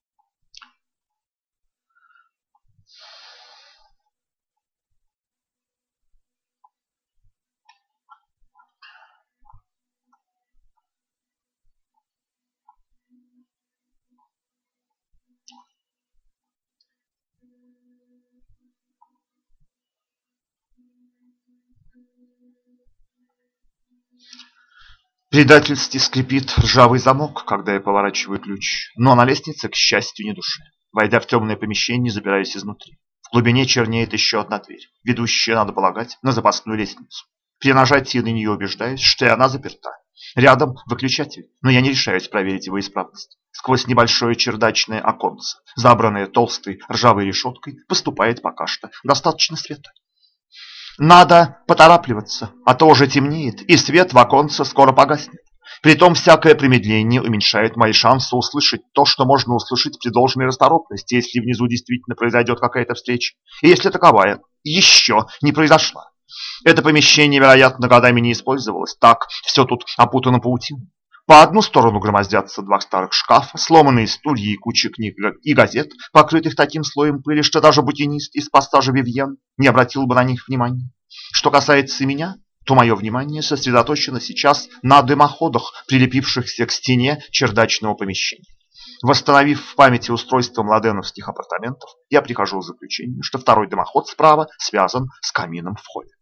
Предательски скрипит ржавый замок, когда я поворачиваю ключ, но на лестнице, к счастью, ни души. Войдя в темное помещение, запираюсь изнутри. В глубине чернеет еще одна дверь, ведущая, надо полагать, на запасную лестницу. При нажатии на нее убеждаюсь, что и она заперта. Рядом выключатель, но я не решаюсь проверить его исправность. Сквозь небольшое чердачное оконце, забранное толстой ржавой решеткой, поступает пока что достаточно света. Надо поторапливаться, а то уже темнеет, и свет в оконце скоро погаснет. Притом всякое промедление уменьшает мои шансы услышать то, что можно услышать при должной расторопности, если внизу действительно произойдет какая-то встреча, и если таковая еще не произошла. Это помещение, вероятно, годами не использовалось, так все тут опутано паутиной. По одну сторону громоздятся два старых шкафа, сломанные стулья и куча книг и газет, покрытых таким слоем пыли, что даже букинист из пассажа Вивьен не обратил бы на них внимания. Что касается меня, то мое внимание сосредоточено сейчас на дымоходах, прилепившихся к стене чердачного помещения. Восстановив в памяти устройство младеновских апартаментов, я прихожу к заключению, что второй дымоход справа связан с камином в холле.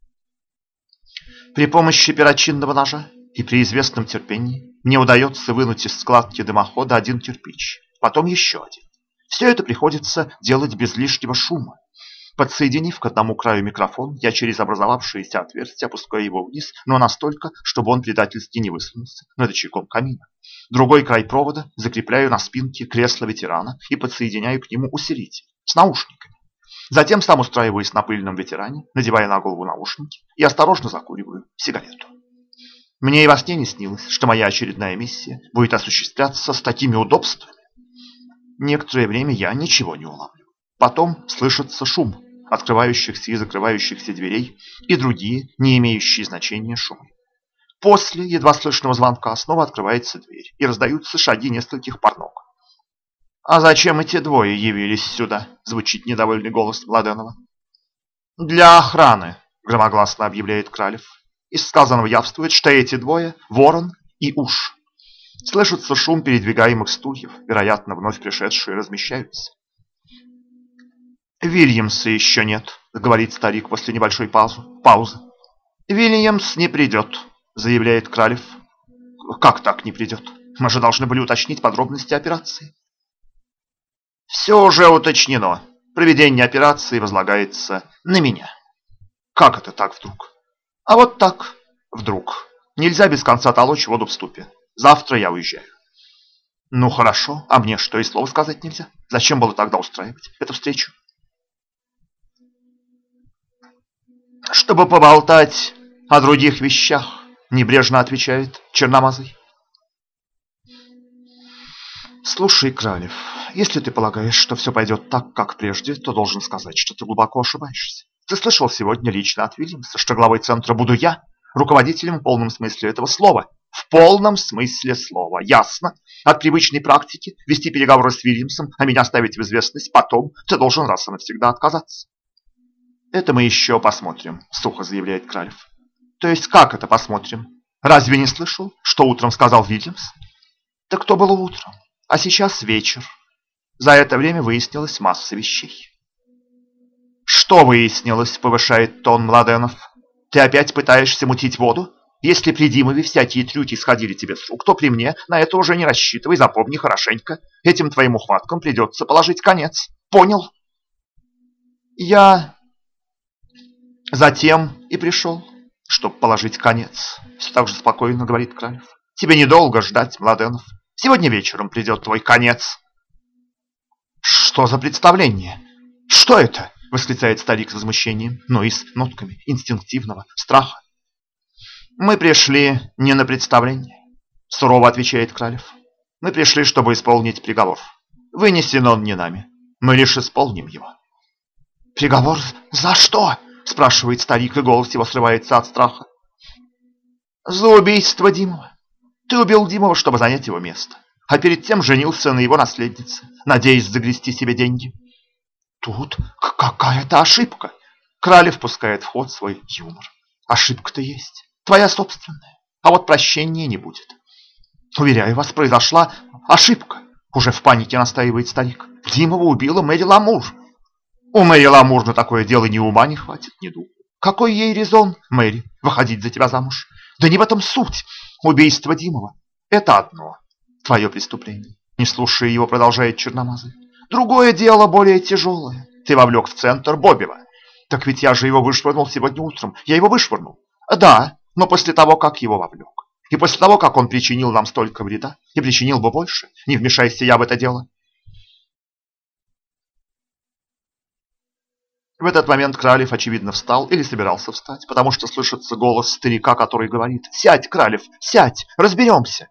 При помощи перочинного ножа и при известном терпении мне удается вынуть из складки дымохода один кирпич, потом еще один. Все это приходится делать без лишнего шума. Подсоединив к одному краю микрофон, я через образовавшееся отверстие опускаю его вниз, но настолько, чтобы он предательски не высунулся над очагом камина. Другой край провода закрепляю на спинке кресла ветерана и подсоединяю к нему усилитель с наушниками. Затем сам устраиваюсь на пыльном ветеране, надевая на голову наушники и осторожно закуриваю сигарету. Мне и во сне не снилось, что моя очередная миссия будет осуществляться с такими удобствами. Некоторое время я ничего не улавливаю. Потом слышится шум открывающихся и закрывающихся дверей и другие, не имеющие значения шумы. После едва слышного звонка снова открывается дверь и раздаются шаги нескольких пар ног. «А зачем эти двое явились сюда?» — звучит недовольный голос Младенова. «Для охраны», — громогласно объявляет Кралев. Из сказанного явствует, что эти двое — Ворон и Уж. Слышится шум передвигаемых стульев, вероятно, вновь пришедшие размещаются. «Вильямса еще нет», — говорит старик после небольшой паузы. «Вильямс не придет», — заявляет Кралев. «Как так не придет? Мы же должны были уточнить подробности операции». «Все уже уточнено. Проведение операции возлагается на меня». «Как это так вдруг?» «А вот так, вдруг. Нельзя без конца толочь воду в ступе. Завтра я уезжаю». «Ну хорошо, а мне что, и слова сказать нельзя? Зачем было тогда устраивать эту встречу?» «Чтобы поболтать о других вещах», — небрежно отвечает Черномазый. «Слушай, Кралев, если ты полагаешь, что все пойдет так, как прежде, то должен сказать, что ты глубоко ошибаешься. Ты слышал сегодня лично от Вильямса, что главой центра буду я, руководителем в полном смысле этого слова. В полном смысле слова. Ясно? От привычной практики вести переговоры с Вильямсом, а меня ставить в известность потом, ты должен раз и навсегда отказаться». «Это мы еще посмотрим», — сухо заявляет Кралев. «То есть как это посмотрим? Разве не слышал, что утром сказал Вильямс?» «Так то было утром, а сейчас вечер. За это время выяснилась масса вещей». «Что выяснилось?» — повышает тон Младенов. «Ты опять пытаешься мутить воду? Если при Димове всякие трюки сходили тебе с рук, то при мне на это уже не рассчитывай, запомни хорошенько. Этим твоим ухваткам придется положить конец. Понял?» «Я затем и пришел, чтобы положить конец», — все так же спокойно говорит Кралев. «Тебе недолго ждать, Младенов. Сегодня вечером придет твой конец». «Что за представление? Что это?» — восклицает старик с возмущением, но и с нотками инстинктивного страха. «Мы пришли не на представление», — сурово отвечает Кралев. Мы пришли, чтобы исполнить приговор. Вынесен он не нами. Мы лишь исполним его. Приговор за что? Спрашивает старик, и голос его срывается от страха. За убийство Димова. Ты убил Димова, чтобы занять его место. А перед тем женился на его наследнице, надеясь загрести себе деньги. Тут какая-то ошибка. Кралев пускает в ход свой юмор. Ошибка-то есть. Твоя собственная. А вот прощения не будет. Уверяю вас, произошла ошибка. Уже в панике настаивает старик. Димова убила Мэри Ламур. У Мэри Ламур на такое дело ни ума не хватит, ни духу. Какой ей резон, Мэри, выходить за тебя замуж? Да не в этом суть. Убийство Димова – это одно. Твое преступление. Не слушая его, продолжает Черномазый. Другое дело более тяжелое. Ты вовлек в центр Бобева. Так ведь я же его вышвырнул сегодня утром. Я его вышвырнул. Да, но после того, как его вовлек. И после того, как он причинил нам столько вреда, и причинил бы больше, не вмешайся я в это дело. В этот момент Кралев, очевидно, встал или собирался встать, потому что слышится голос старика, который говорит: «Сядь, Кралев, сядь, разберемся».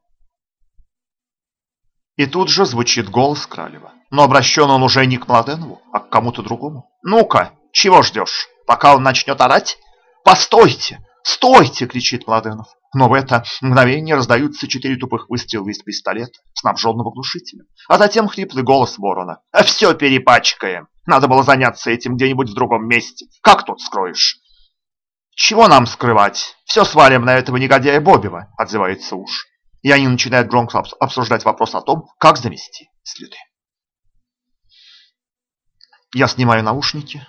И тут же звучит голос Кралева, но обращен он уже не к Младенову, а к кому-то другому. «Ну-ка, чего ждешь, пока он начнет орать? Постойте, стойте!» – кричит Младенов. Но в это мгновение раздаются 4 тупых выстрела из пистолета, снабженного глушителем. А затем хриплый голос ворона. «Все перепачкаем! Надо было заняться этим где-нибудь в другом месте. Как тут скроешь?» «Чего нам скрывать? Все свалим на этого негодяя Бобева», – отзывается уж. И они начинают громко обсуждать вопрос о том, как замести следы. Я снимаю наушники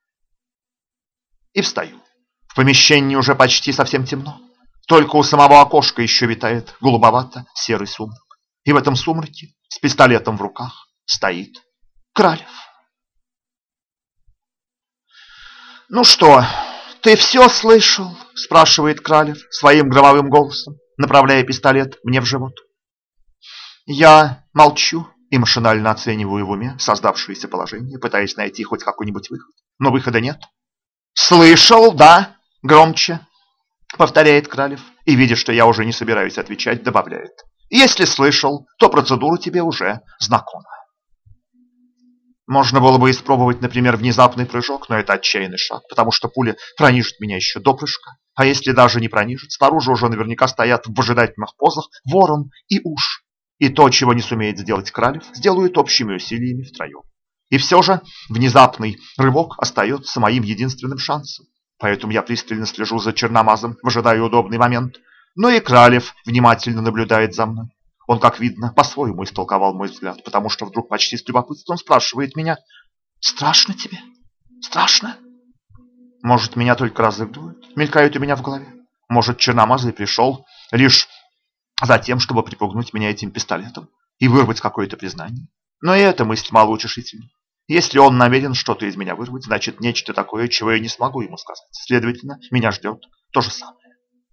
и встаю. В помещении уже почти совсем темно. Только у самого окошка еще витает голубовато-серый сумрак. И в этом сумраке с пистолетом в руках стоит Кралев. «Ну что, ты все слышал?» – спрашивает Кралев своим громовым голосом, направляя пистолет мне в живот. Я молчу и машинально оцениваю в уме создавшееся положение, пытаясь найти хоть какой-нибудь выход. Но выхода нет. «Слышал, да?» – громче повторяет Кралев. И, видя, что я уже не собираюсь отвечать, добавляет: «Если слышал, то процедура тебе уже знакома». Можно было бы испробовать, например, внезапный прыжок, но это отчаянный шаг, потому что пуля пронижит меня еще до прыжка. А если даже не пронижит, снаружи уже наверняка стоят в выжидательных позах ворон и уж. И то, чего не сумеет сделать Кралев, сделают общими усилиями втроем. И все же внезапный рывок остается моим единственным шансом. Поэтому я пристально слежу за Черномазом, выжидая удобный момент. Но и Кралев внимательно наблюдает за мной. Он, как видно, по-своему истолковал мой взгляд, потому что вдруг почти с любопытством спрашивает меня: «Страшно тебе? Страшно?» Может, меня только разыгрывают? Мелькают у меня в голове. Может, Черномазый пришел лишь за тем, чтобы припугнуть меня этим пистолетом и вырвать какое-то признание? Но и эта мысль мало утешительна. Если он намерен что-то из меня вырвать, значит, нечто такое, чего я не смогу ему сказать. Следовательно, меня ждет то же самое.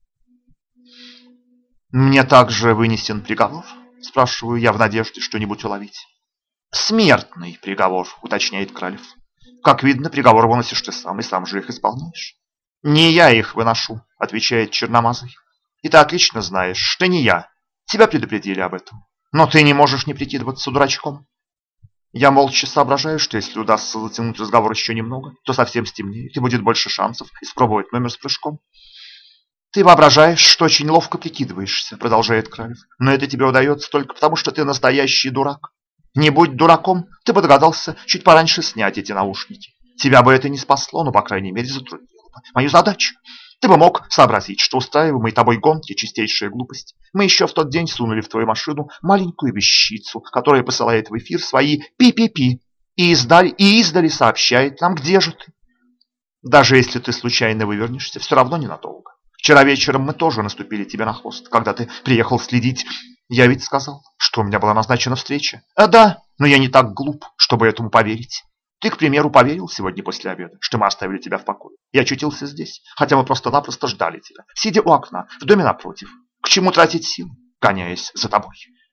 «Мне также вынесен приговор?» – спрашиваю я в надежде что-нибудь уловить. «Смертный приговор», – уточняет Кралев. «Как видно, приговор выносишь ты сам, и сам же их исполняешь». «Не я их выношу», – отвечает Черномазый. «И ты отлично знаешь, что не я. Тебя предупредили об этом. Но ты не можешь не прикидываться дурачком». Я молча соображаю, что если удастся затянуть разговор еще немного, то совсем стемнеет и будет больше шансов испробовать номер с прыжком. «Ты воображаешь, что очень ловко прикидываешься», — продолжает Кралев. «Но это тебе удается только потому, что ты настоящий дурак. Не будь дураком, ты бы догадался чуть пораньше снять эти наушники. Тебя бы это не спасло, но, по крайней мере, затруднило бы мою задачу. Ты бы мог сообразить, что устраиваемые тобой гонки – чистейшая глупость. Мы еще в тот день сунули в твою машину маленькую вещицу, которая посылает в эфир свои пи-пи-пи и издали сообщает нам, где же ты. Даже если ты случайно вывернешься, все равно ненадолго. Вчера вечером мы тоже наступили тебе на хвост, когда ты приехал следить. Я ведь сказал, что у меня была назначена встреча. Да, но я не так глуп, чтобы этому поверить. Ты, к примеру, поверил сегодня после обеда, что мы оставили тебя в покое. Я очутился здесь, хотя мы просто-напросто ждали тебя, сидя у окна, в доме напротив. К чему тратить силы, гоняясь за тобой?»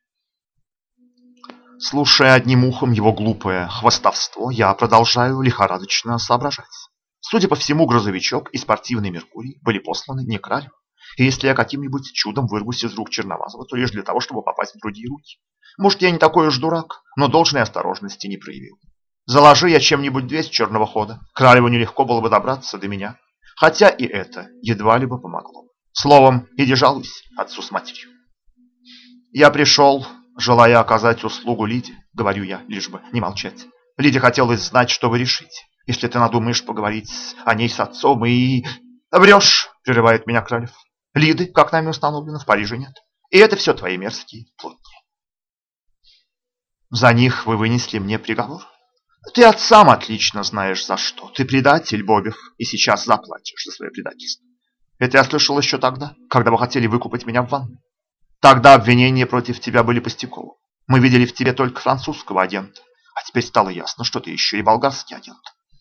Слушая одним ухом его глупое хвастовство, я продолжаю лихорадочно соображать. Судя по всему, грузовичок и спортивный Меркурий были посланы не Кралеву. И если я каким-нибудь чудом вырвусь из рук Черномазова, то лишь для того, чтобы попасть в другие руки. Может, я не такой уж дурак, но должной осторожности не проявил. Заложи я чем-нибудь дверь черного хода, Кралеву нелегко было бы добраться до меня. Хотя и это едва ли бы помогло. Словом, иди жалуйся отцу с матерью. Я пришел, желая оказать услугу Лиде, говорю я, лишь бы не молчать. Лиде хотелось знать, что вы решите. Если ты надумаешь поговорить о ней с отцом и... Врешь, прерывает меня Кралев. Лиды, как нами установлено, в Париже нет. И это все твои мерзкие плотни. За них вы вынесли мне приговор. Ты сам отлично знаешь за что. Ты предатель, Бобев, и сейчас заплатишь за свое предательство. Это я слышал еще тогда, когда вы хотели выкупать меня в ванной. Тогда обвинения против тебя были пустяковы. Мы видели в тебе только французского агента. А теперь стало ясно, что ты еще и болгарский агент.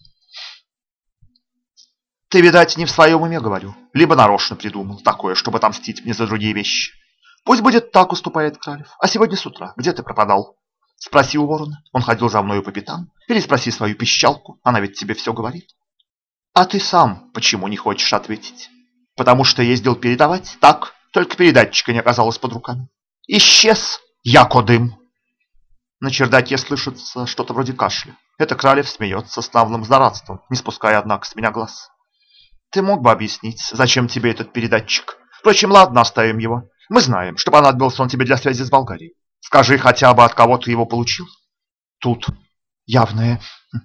Ты, видать, не в своем уме, говорю. Либо нарочно придумал такое, чтобы отомстить мне за другие вещи. Пусть будет так, уступает Кралев. А сегодня с утра где ты пропадал? Спроси у ворона, он ходил за мною по пятам. Или спроси свою пищалку, она ведь тебе все говорит. А ты сам почему не хочешь ответить? Потому что ездил передавать? Так, только передатчика не оказалось под руками. Исчез, яко дым. На чердаке слышится что-то вроде кашля. Это Кралев смеется с славным злорадством, не спуская, однако, с меня глаз. Ты мог бы объяснить, зачем тебе этот передатчик? Впрочем, ладно, оставим его. Мы знаем, что понадобился он тебе для связи с Болгарией. Скажи хотя бы, от кого ты его получил? Тут явное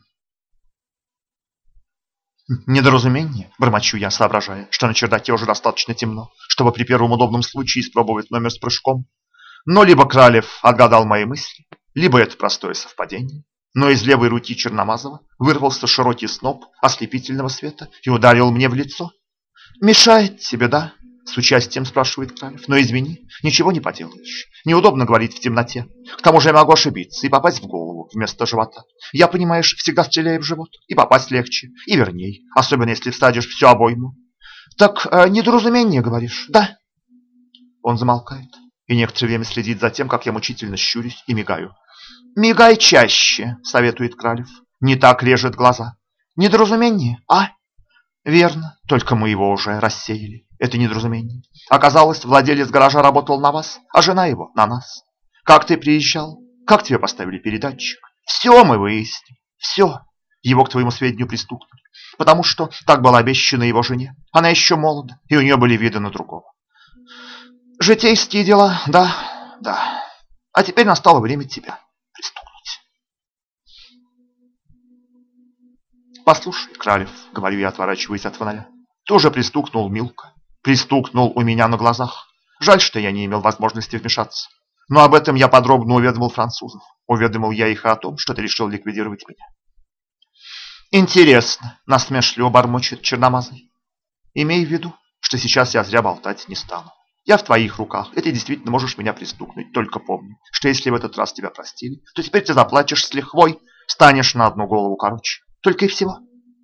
недоразумение, бормочу я, соображая, что на чердаке уже достаточно темно, чтобы при первом удобном случае испробовать номер с прыжком. Но либо Кралев отгадал мои мысли, либо это простое совпадение. Но из левой руки Черномазова вырвался широкий сноп ослепительного света и ударил мне в лицо. «Мешает тебе, да?» — с участием спрашивает Кралев. «Но извини, ничего не поделаешь. Неудобно говорить в темноте. К тому же я могу ошибиться и попасть в голову вместо живота. Я, понимаешь, всегда стреляю в живот. И попасть легче, и верней, особенно если всадишь всю обойму. Так недоразумение, говоришь, да?» Он замолкает и некоторое время следит за тем, как я мучительно щурюсь и мигаю. «Мигай чаще», — советует Кралев. «Не так режет глаза». «Недоразумение, а?» «Верно, только мы его уже рассеяли. Это недоразумение. Оказалось, владелец гаража работал на вас, а жена его на нас. Как ты приезжал? Как тебе поставили передатчик? Все мы выяснили. Все. Его, к твоему сведению, пристукнули. Потому что так было обещано его жене. Она еще молода, и у нее были виды на другого. Житейские дела, да, да. А теперь настало время тебя пристукнуть. Послушай, Кралев, говорю я, отворачиваясь от фонаря, ты уже пристукнул Милка. Пристукнул у меня на глазах. Жаль, что я не имел возможности вмешаться. Но об этом я подробно уведомил французов. Уведомил я их о том, что ты решил ликвидировать меня. Интересно, насмешливо бормочет Черномазый. Имей в виду, что сейчас я зря болтать не стану. Я в твоих руках, и ты действительно можешь меня пристукнуть. Только помни, что если в этот раз тебя простили, то теперь ты заплатишь с лихвой, станешь на одну голову короче. Только и всего.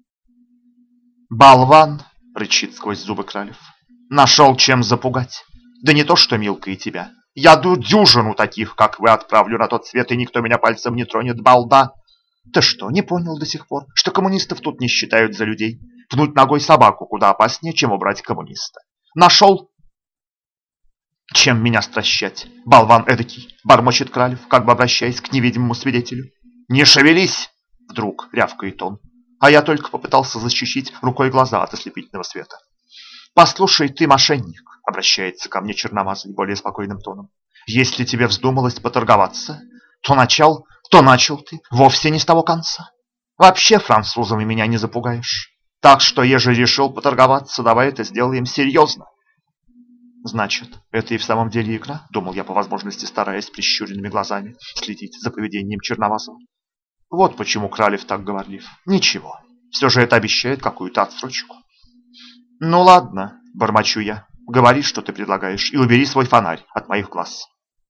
Болван, рычит сквозь зубы Кралев. Нашел чем запугать. Да не то, что Милка и тебя. Я дюжину таких, как вы, отправлю на тот свет, и никто меня пальцем не тронет, балда. Ты что, не понял до сих пор, что коммунистов тут не считают за людей? Пнуть ногой собаку куда опаснее, чем убрать коммуниста. Нашел, чем меня стращать. Болван эдакий, бормочет Кралев, как бы обращаясь к невидимому свидетелю. Не шевелись, вдруг рявкает он. А я только попытался защитить рукой глаза от ослепительного света. «Послушай, ты мошенник», — обращается ко мне Черномазый более спокойным тоном. «Если тебе вздумалось поторговаться, то начал ты вовсе не с того конца. Вообще французами меня не запугаешь. Так что, ежели решил поторговаться, давай это сделаем серьезно». «Значит, это и в самом деле игра?» — думал я по возможности, стараясь прищуренными глазами следить за поведением Черномазова. Вот почему Кралев так говорлив. Ничего, все же это обещает какую-то отсрочку. Ну ладно, бормочу я. Говори, что ты предлагаешь, и убери свой фонарь от моих глаз.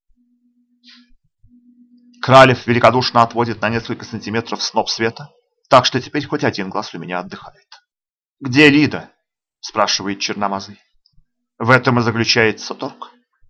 Кралев великодушно отводит на несколько сантиметров сноп света, так что теперь хоть один глаз у меня отдыхает. «Где Лида?» – спрашивает Черномазый. В этом и заключается торг.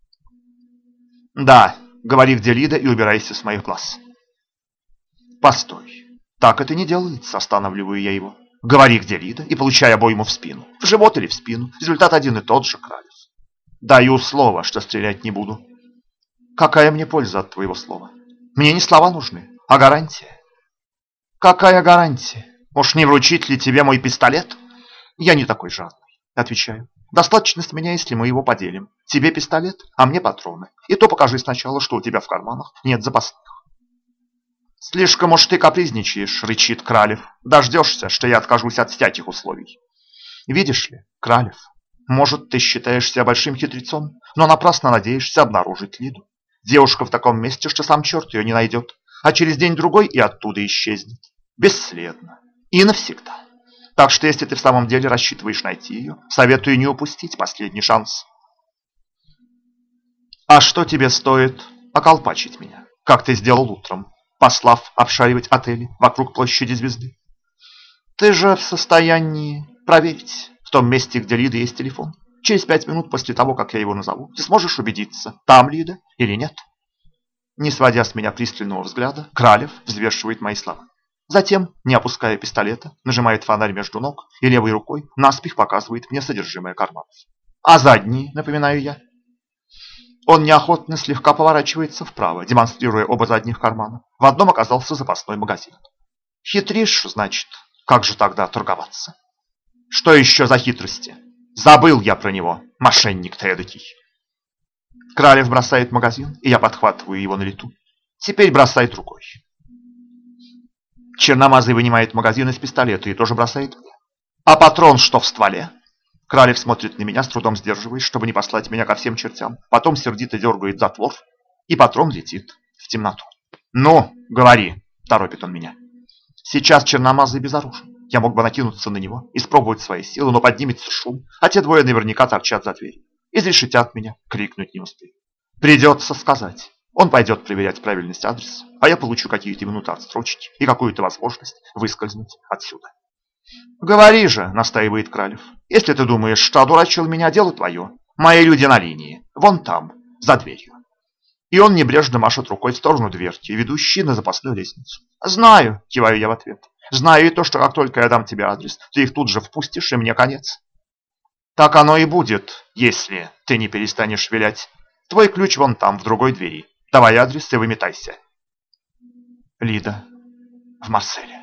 «Да, говори, где Лида, и убирайся с моих глаз». «Постой, так это не делается», – останавливаю я его. «Говори, где Лида, и получай обойму в спину. В живот или в спину. Результат один и тот же, Кралев». Даю слово, что стрелять не буду. Какая мне польза от твоего слова? Мне не слова нужны, а гарантия. Какая гарантия? Уж не вручить ли тебе мой пистолет? Я не такой жадный, отвечаю. Достаточно с меня, если мы его поделим. Тебе пистолет, а мне патроны. И то покажи сначала, что у тебя в карманах нет запасных. Слишком уж ты капризничаешь, рычит Кралев. Дождешься, что я откажусь от всяких условий. Видишь ли, Кралев, может, ты считаешь себя большим хитрецом, но напрасно надеешься обнаружить Лиду. Девушка в таком месте, что сам черт ее не найдет, а через день-другой и оттуда исчезнет. Бесследно. И навсегда. Так что, если ты в самом деле рассчитываешь найти ее, советую не упустить последний шанс. А что тебе стоит околпачить меня, как ты сделал утром, послав обшаривать отели вокруг площади Звезды? Ты же в состоянии проверить в том месте, где Лида, есть телефон. Через 5 минут после того, как я его назову, ты сможешь убедиться, там Лида или нет. Не сводя с меня пристального взгляда, Кралев взвешивает мои слова. Затем, не опуская пистолета, нажимает фонарь между ног и левой рукой наспех показывает мне содержимое карманов. А задние, напоминаю я. Он неохотно слегка поворачивается вправо, демонстрируя оба задних кармана. В одном оказался запасной магазин. Хитришь, значит, как же тогда торговаться? Что еще за хитрости? Забыл я про него, мошенник ты эдакий. Кралев бросает магазин, и я подхватываю его на лету. Теперь бросает рукой. Черномазый вынимает магазин из пистолета и тоже бросает мне. А патрон что в стволе? Кралев смотрит на меня, с трудом сдерживаясь, чтобы не послать меня ко всем чертям. Потом сердито дергает затвор, и патрон летит в темноту. «Ну, говори!» – торопит он меня. Сейчас Черномазый безоружен. Я мог бы накинуться на него, испробовать свои силы, но поднимется шум, а те двое наверняка торчат за дверью. Изрешетят меня, крикнуть не успею. Придется сказать. Он пойдет проверять правильность адреса, а я получу какие-то минуты отсрочки и какую-то возможность выскользнуть отсюда. «Говори же», — настаивает Кралев. «Если ты думаешь, что одурачил меня, дело твое. Мои люди на линии, вон там, за дверью». И он небрежно машет рукой в сторону дверки, ведущей на запасную лестницу. «Знаю», — киваю я в ответ. «Знаю и то, что как только я дам тебе адрес, ты их тут же впустишь, и мне конец». «Так оно и будет, если ты не перестанешь вилять. Твой ключ вон там, в другой двери. Давай адрес и выметайся». Лида в Марселе.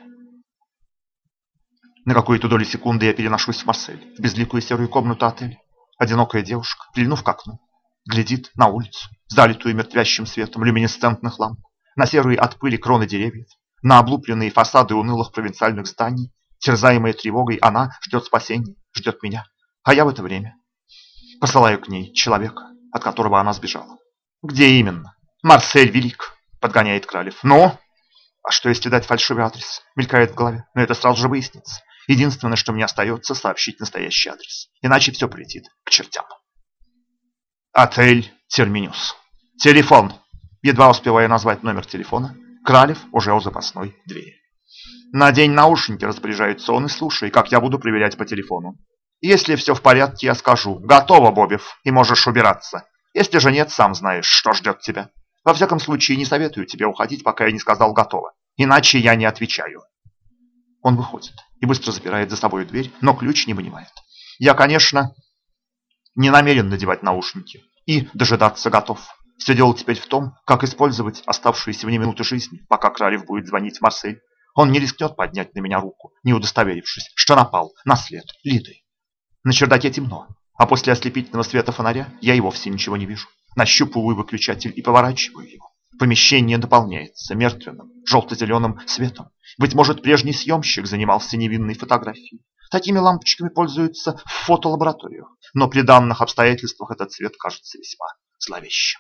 На какую-то долю секунды я переношусь в Марсель, в безликую серую комнату отеля. Одинокая девушка, прильнув к окну, глядит на улицу, залитую мертвящим светом люминесцентных ламп, на серые от пыли кроны деревьев, на облупленные фасады унылых провинциальных зданий. Терзаемая тревогой, она ждет спасения, ждет меня. А я в это время посылаю к ней человека, от которого она сбежала. «Где именно?» «Марсель велик», — подгоняет Кралев. «Но...» «А что, если дать фальшивый адрес?» — мелькает в голове. Но это сразу же выяснится. Единственное, что мне остается, сообщить настоящий адрес. Иначе все полетит к чертям. Отель Терминус. Телефон. Едва успевая назвать номер телефона, Кралев уже у запасной двери. «Надень наушники», — распоряжается он, — «и слушай, как я буду проверять по телефону. Если все в порядке, я скажу: готово, Бобев, и можешь убираться. Если же нет, сам знаешь, что ждет тебя. Во всяком случае, не советую тебе уходить, пока я не сказал готово. Иначе я не отвечаю». Он выходит и быстро запирает за собой дверь, но ключ не вынимает. Я, конечно, не намерен надевать наушники и дожидаться готов. Все дело теперь в том, как использовать оставшиеся мне минуты жизни, пока Кралев будет звонить в Марсель. Он не рискнет поднять на меня руку, не удостоверившись, что напал на след Лиды. На чердаке темно, а после ослепительного света фонаря я и вовсе ничего не вижу. Нащупываю выключатель и поворачиваю его. Помещение наполняется мертвенным, желто-зеленым светом. Быть может, прежний съемщик занимался невинной фотографией. Такими лампочками пользуются в фотолабораториях, но при данных обстоятельствах этот цвет кажется весьма зловещим.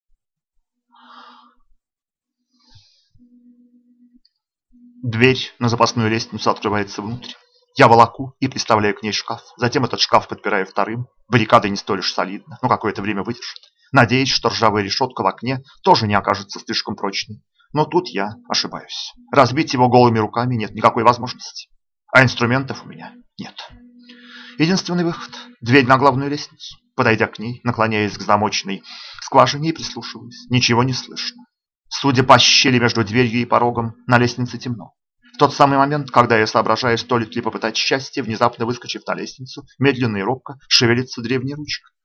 Дверь на запасную лестницу открывается внутрь. Я волоку и приставляю к ней шкаф. Затем этот шкаф подпираю вторым. Баррикада не столь уж солидна, но какое-то время выдержит. Надеюсь, что ржавая решетка в окне тоже не окажется слишком прочной. Но тут я ошибаюсь. Разбить его голыми руками нет никакой возможности. А инструментов у меня нет. Единственный выход – дверь на главную лестницу. Подойдя к ней, наклоняясь к замочной скважине и прислушиваясь, ничего не слышно. Судя по щели между дверью и порогом, на лестнице темно. В тот самый момент, когда я соображаю, стоит ли попытать счастье, внезапно выскочив на лестницу, медленно и робко шевелится древняя ручка.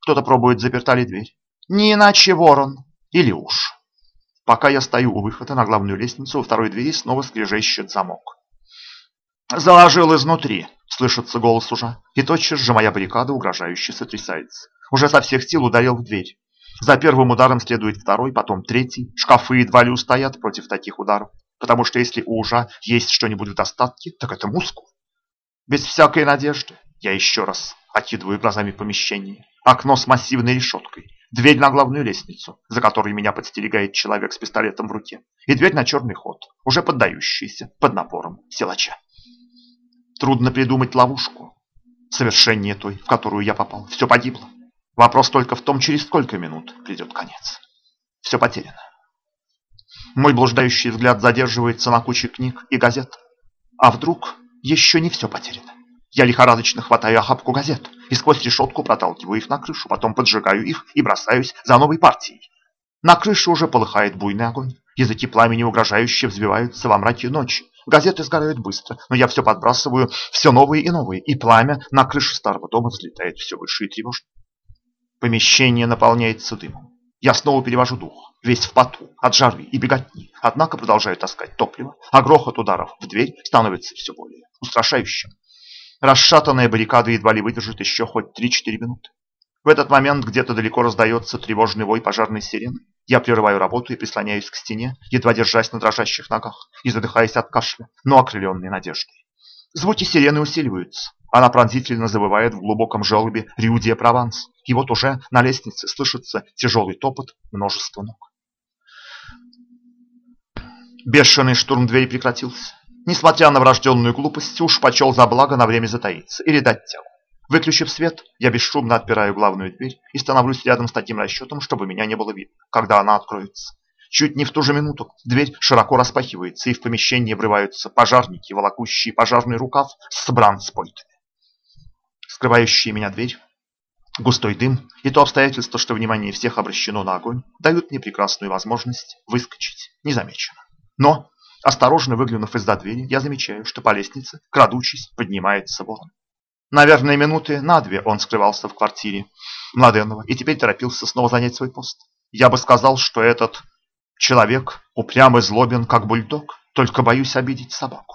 Кто-то пробует, заперта ли дверь. Не иначе ворон или уж. Пока я стою у выхода на главную лестницу, у второй двери снова скрежещет замок. «Заложил изнутри», — слышится голос ужа, и тотчас же моя баррикада угрожающе сотрясается. Уже со всех сил ударил в дверь. За первым ударом следует второй, потом третий. Шкафы едва ли устоят против таких ударов, потому что если у ужа есть что-нибудь в достатке, так это мускул. Без всякой надежды я еще раз окидываю глазами помещение. Окно с массивной решеткой, дверь на главную лестницу, за которой меня подстерегает человек с пистолетом в руке, и дверь на черный ход, уже поддающийся под напором силача. Трудно придумать ловушку совершеннее той, в которую я попал. Все погибло. Вопрос только в том, через сколько минут придет конец. Все потеряно. Мой блуждающий взгляд задерживается на куче книг и газет. А вдруг еще не все потеряно? Я лихорадочно хватаю охапку газет и сквозь решетку проталкиваю их на крышу, потом поджигаю их и бросаюсь за новой партией. На крыше уже полыхает буйный огонь. Языки пламени угрожающе взвиваются во мраке ночи. Газеты сгорают быстро, но я все подбрасываю, все новые и новые, и пламя на крыше старого дома взлетает все выше и тревожно. Помещение наполняется дымом. Я снова перевожу дух, весь в поту, от жары и беготни, однако продолжаю таскать топливо, а грохот ударов в дверь становится все более устрашающим. Расшатанная баррикада едва ли выдержит еще хоть 3-4 минуты. В этот момент где-то далеко раздается тревожный вой пожарной сирены. Я прерываю работу и прислоняюсь к стене, едва держась на дрожащих ногах и задыхаясь от кашля, но окрыленной надеждой. Звуки сирены усиливаются. Она пронзительно завывает в глубоком желобе Рю де Прованс. И вот уже на лестнице слышится тяжелый топот множества ног. Бешеный штурм двери прекратился. Несмотря на врожденную глупость, уж почел за благо на время затаиться или дать тягу. Выключив свет, я бесшумно отпираю главную дверь и становлюсь рядом с таким расчетом, чтобы меня не было видно, когда она откроется. Чуть не в ту же минуту дверь широко распахивается, и в помещение врываются пожарники, волокущие пожарный рукав с бранспойтами. Скрывающие меня дверь, густой дым и то обстоятельство, что внимание всех обращено на огонь, дают мне прекрасную возможность выскочить незамеченным. Но, осторожно выглянув из-за двери, я замечаю, что по лестнице, крадучись, поднимается ворон. Наверное, минуты на 2 он скрывался в квартире Младенова и теперь торопился снова занять свой пост. Я бы сказал, что этот человек упрям и злобен, как бульдог, только боюсь обидеть собаку.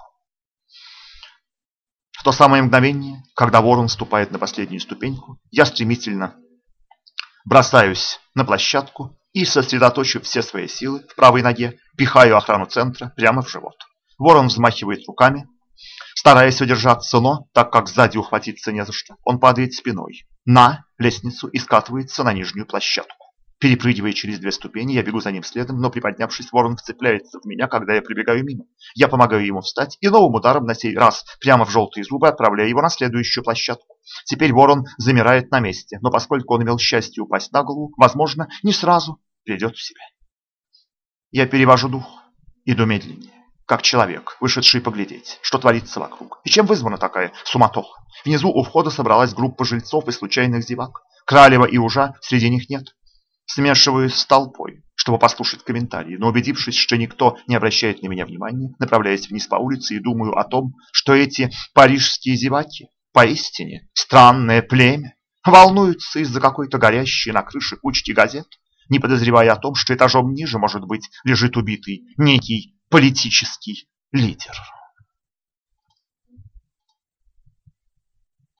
В то самое мгновение, когда ворон ступает на последнюю ступеньку, я стремительно бросаюсь на площадку и, сосредоточив все свои силы в правой ноге, пихаю охрану центра прямо в живот. Ворон взмахивает руками, стараясь удержаться, но, так как сзади ухватиться не за что, он падает спиной на лестницу и скатывается на нижнюю площадку. Перепрыгивая через 2 ступени, я бегу за ним следом, но, приподнявшись, ворон вцепляется в меня, когда я прибегаю мимо. Я помогаю ему встать и новым ударом, на сей раз прямо в желтые зубы, отправляю его на следующую площадку. Теперь ворон замирает на месте, но поскольку он имел счастье упасть на голову, возможно, не сразу придет в себя. Я перевожу дух, иду медленнее, как человек, вышедший поглядеть, что творится вокруг. И чем вызвана такая суматоха? Внизу у входа собралась группа жильцов и случайных зевак. Кралева и ужа среди них нет. Смешиваюсь с толпой, чтобы послушать комментарии, но убедившись, что никто не обращает на меня внимания, направляюсь вниз по улице и думаю о том, что эти парижские зеваки поистине странное племя, волнуются из-за какой-то горящей на крыше кучки газет, не подозревая о том, что этажом ниже, может быть, лежит убитый некий политический лидер.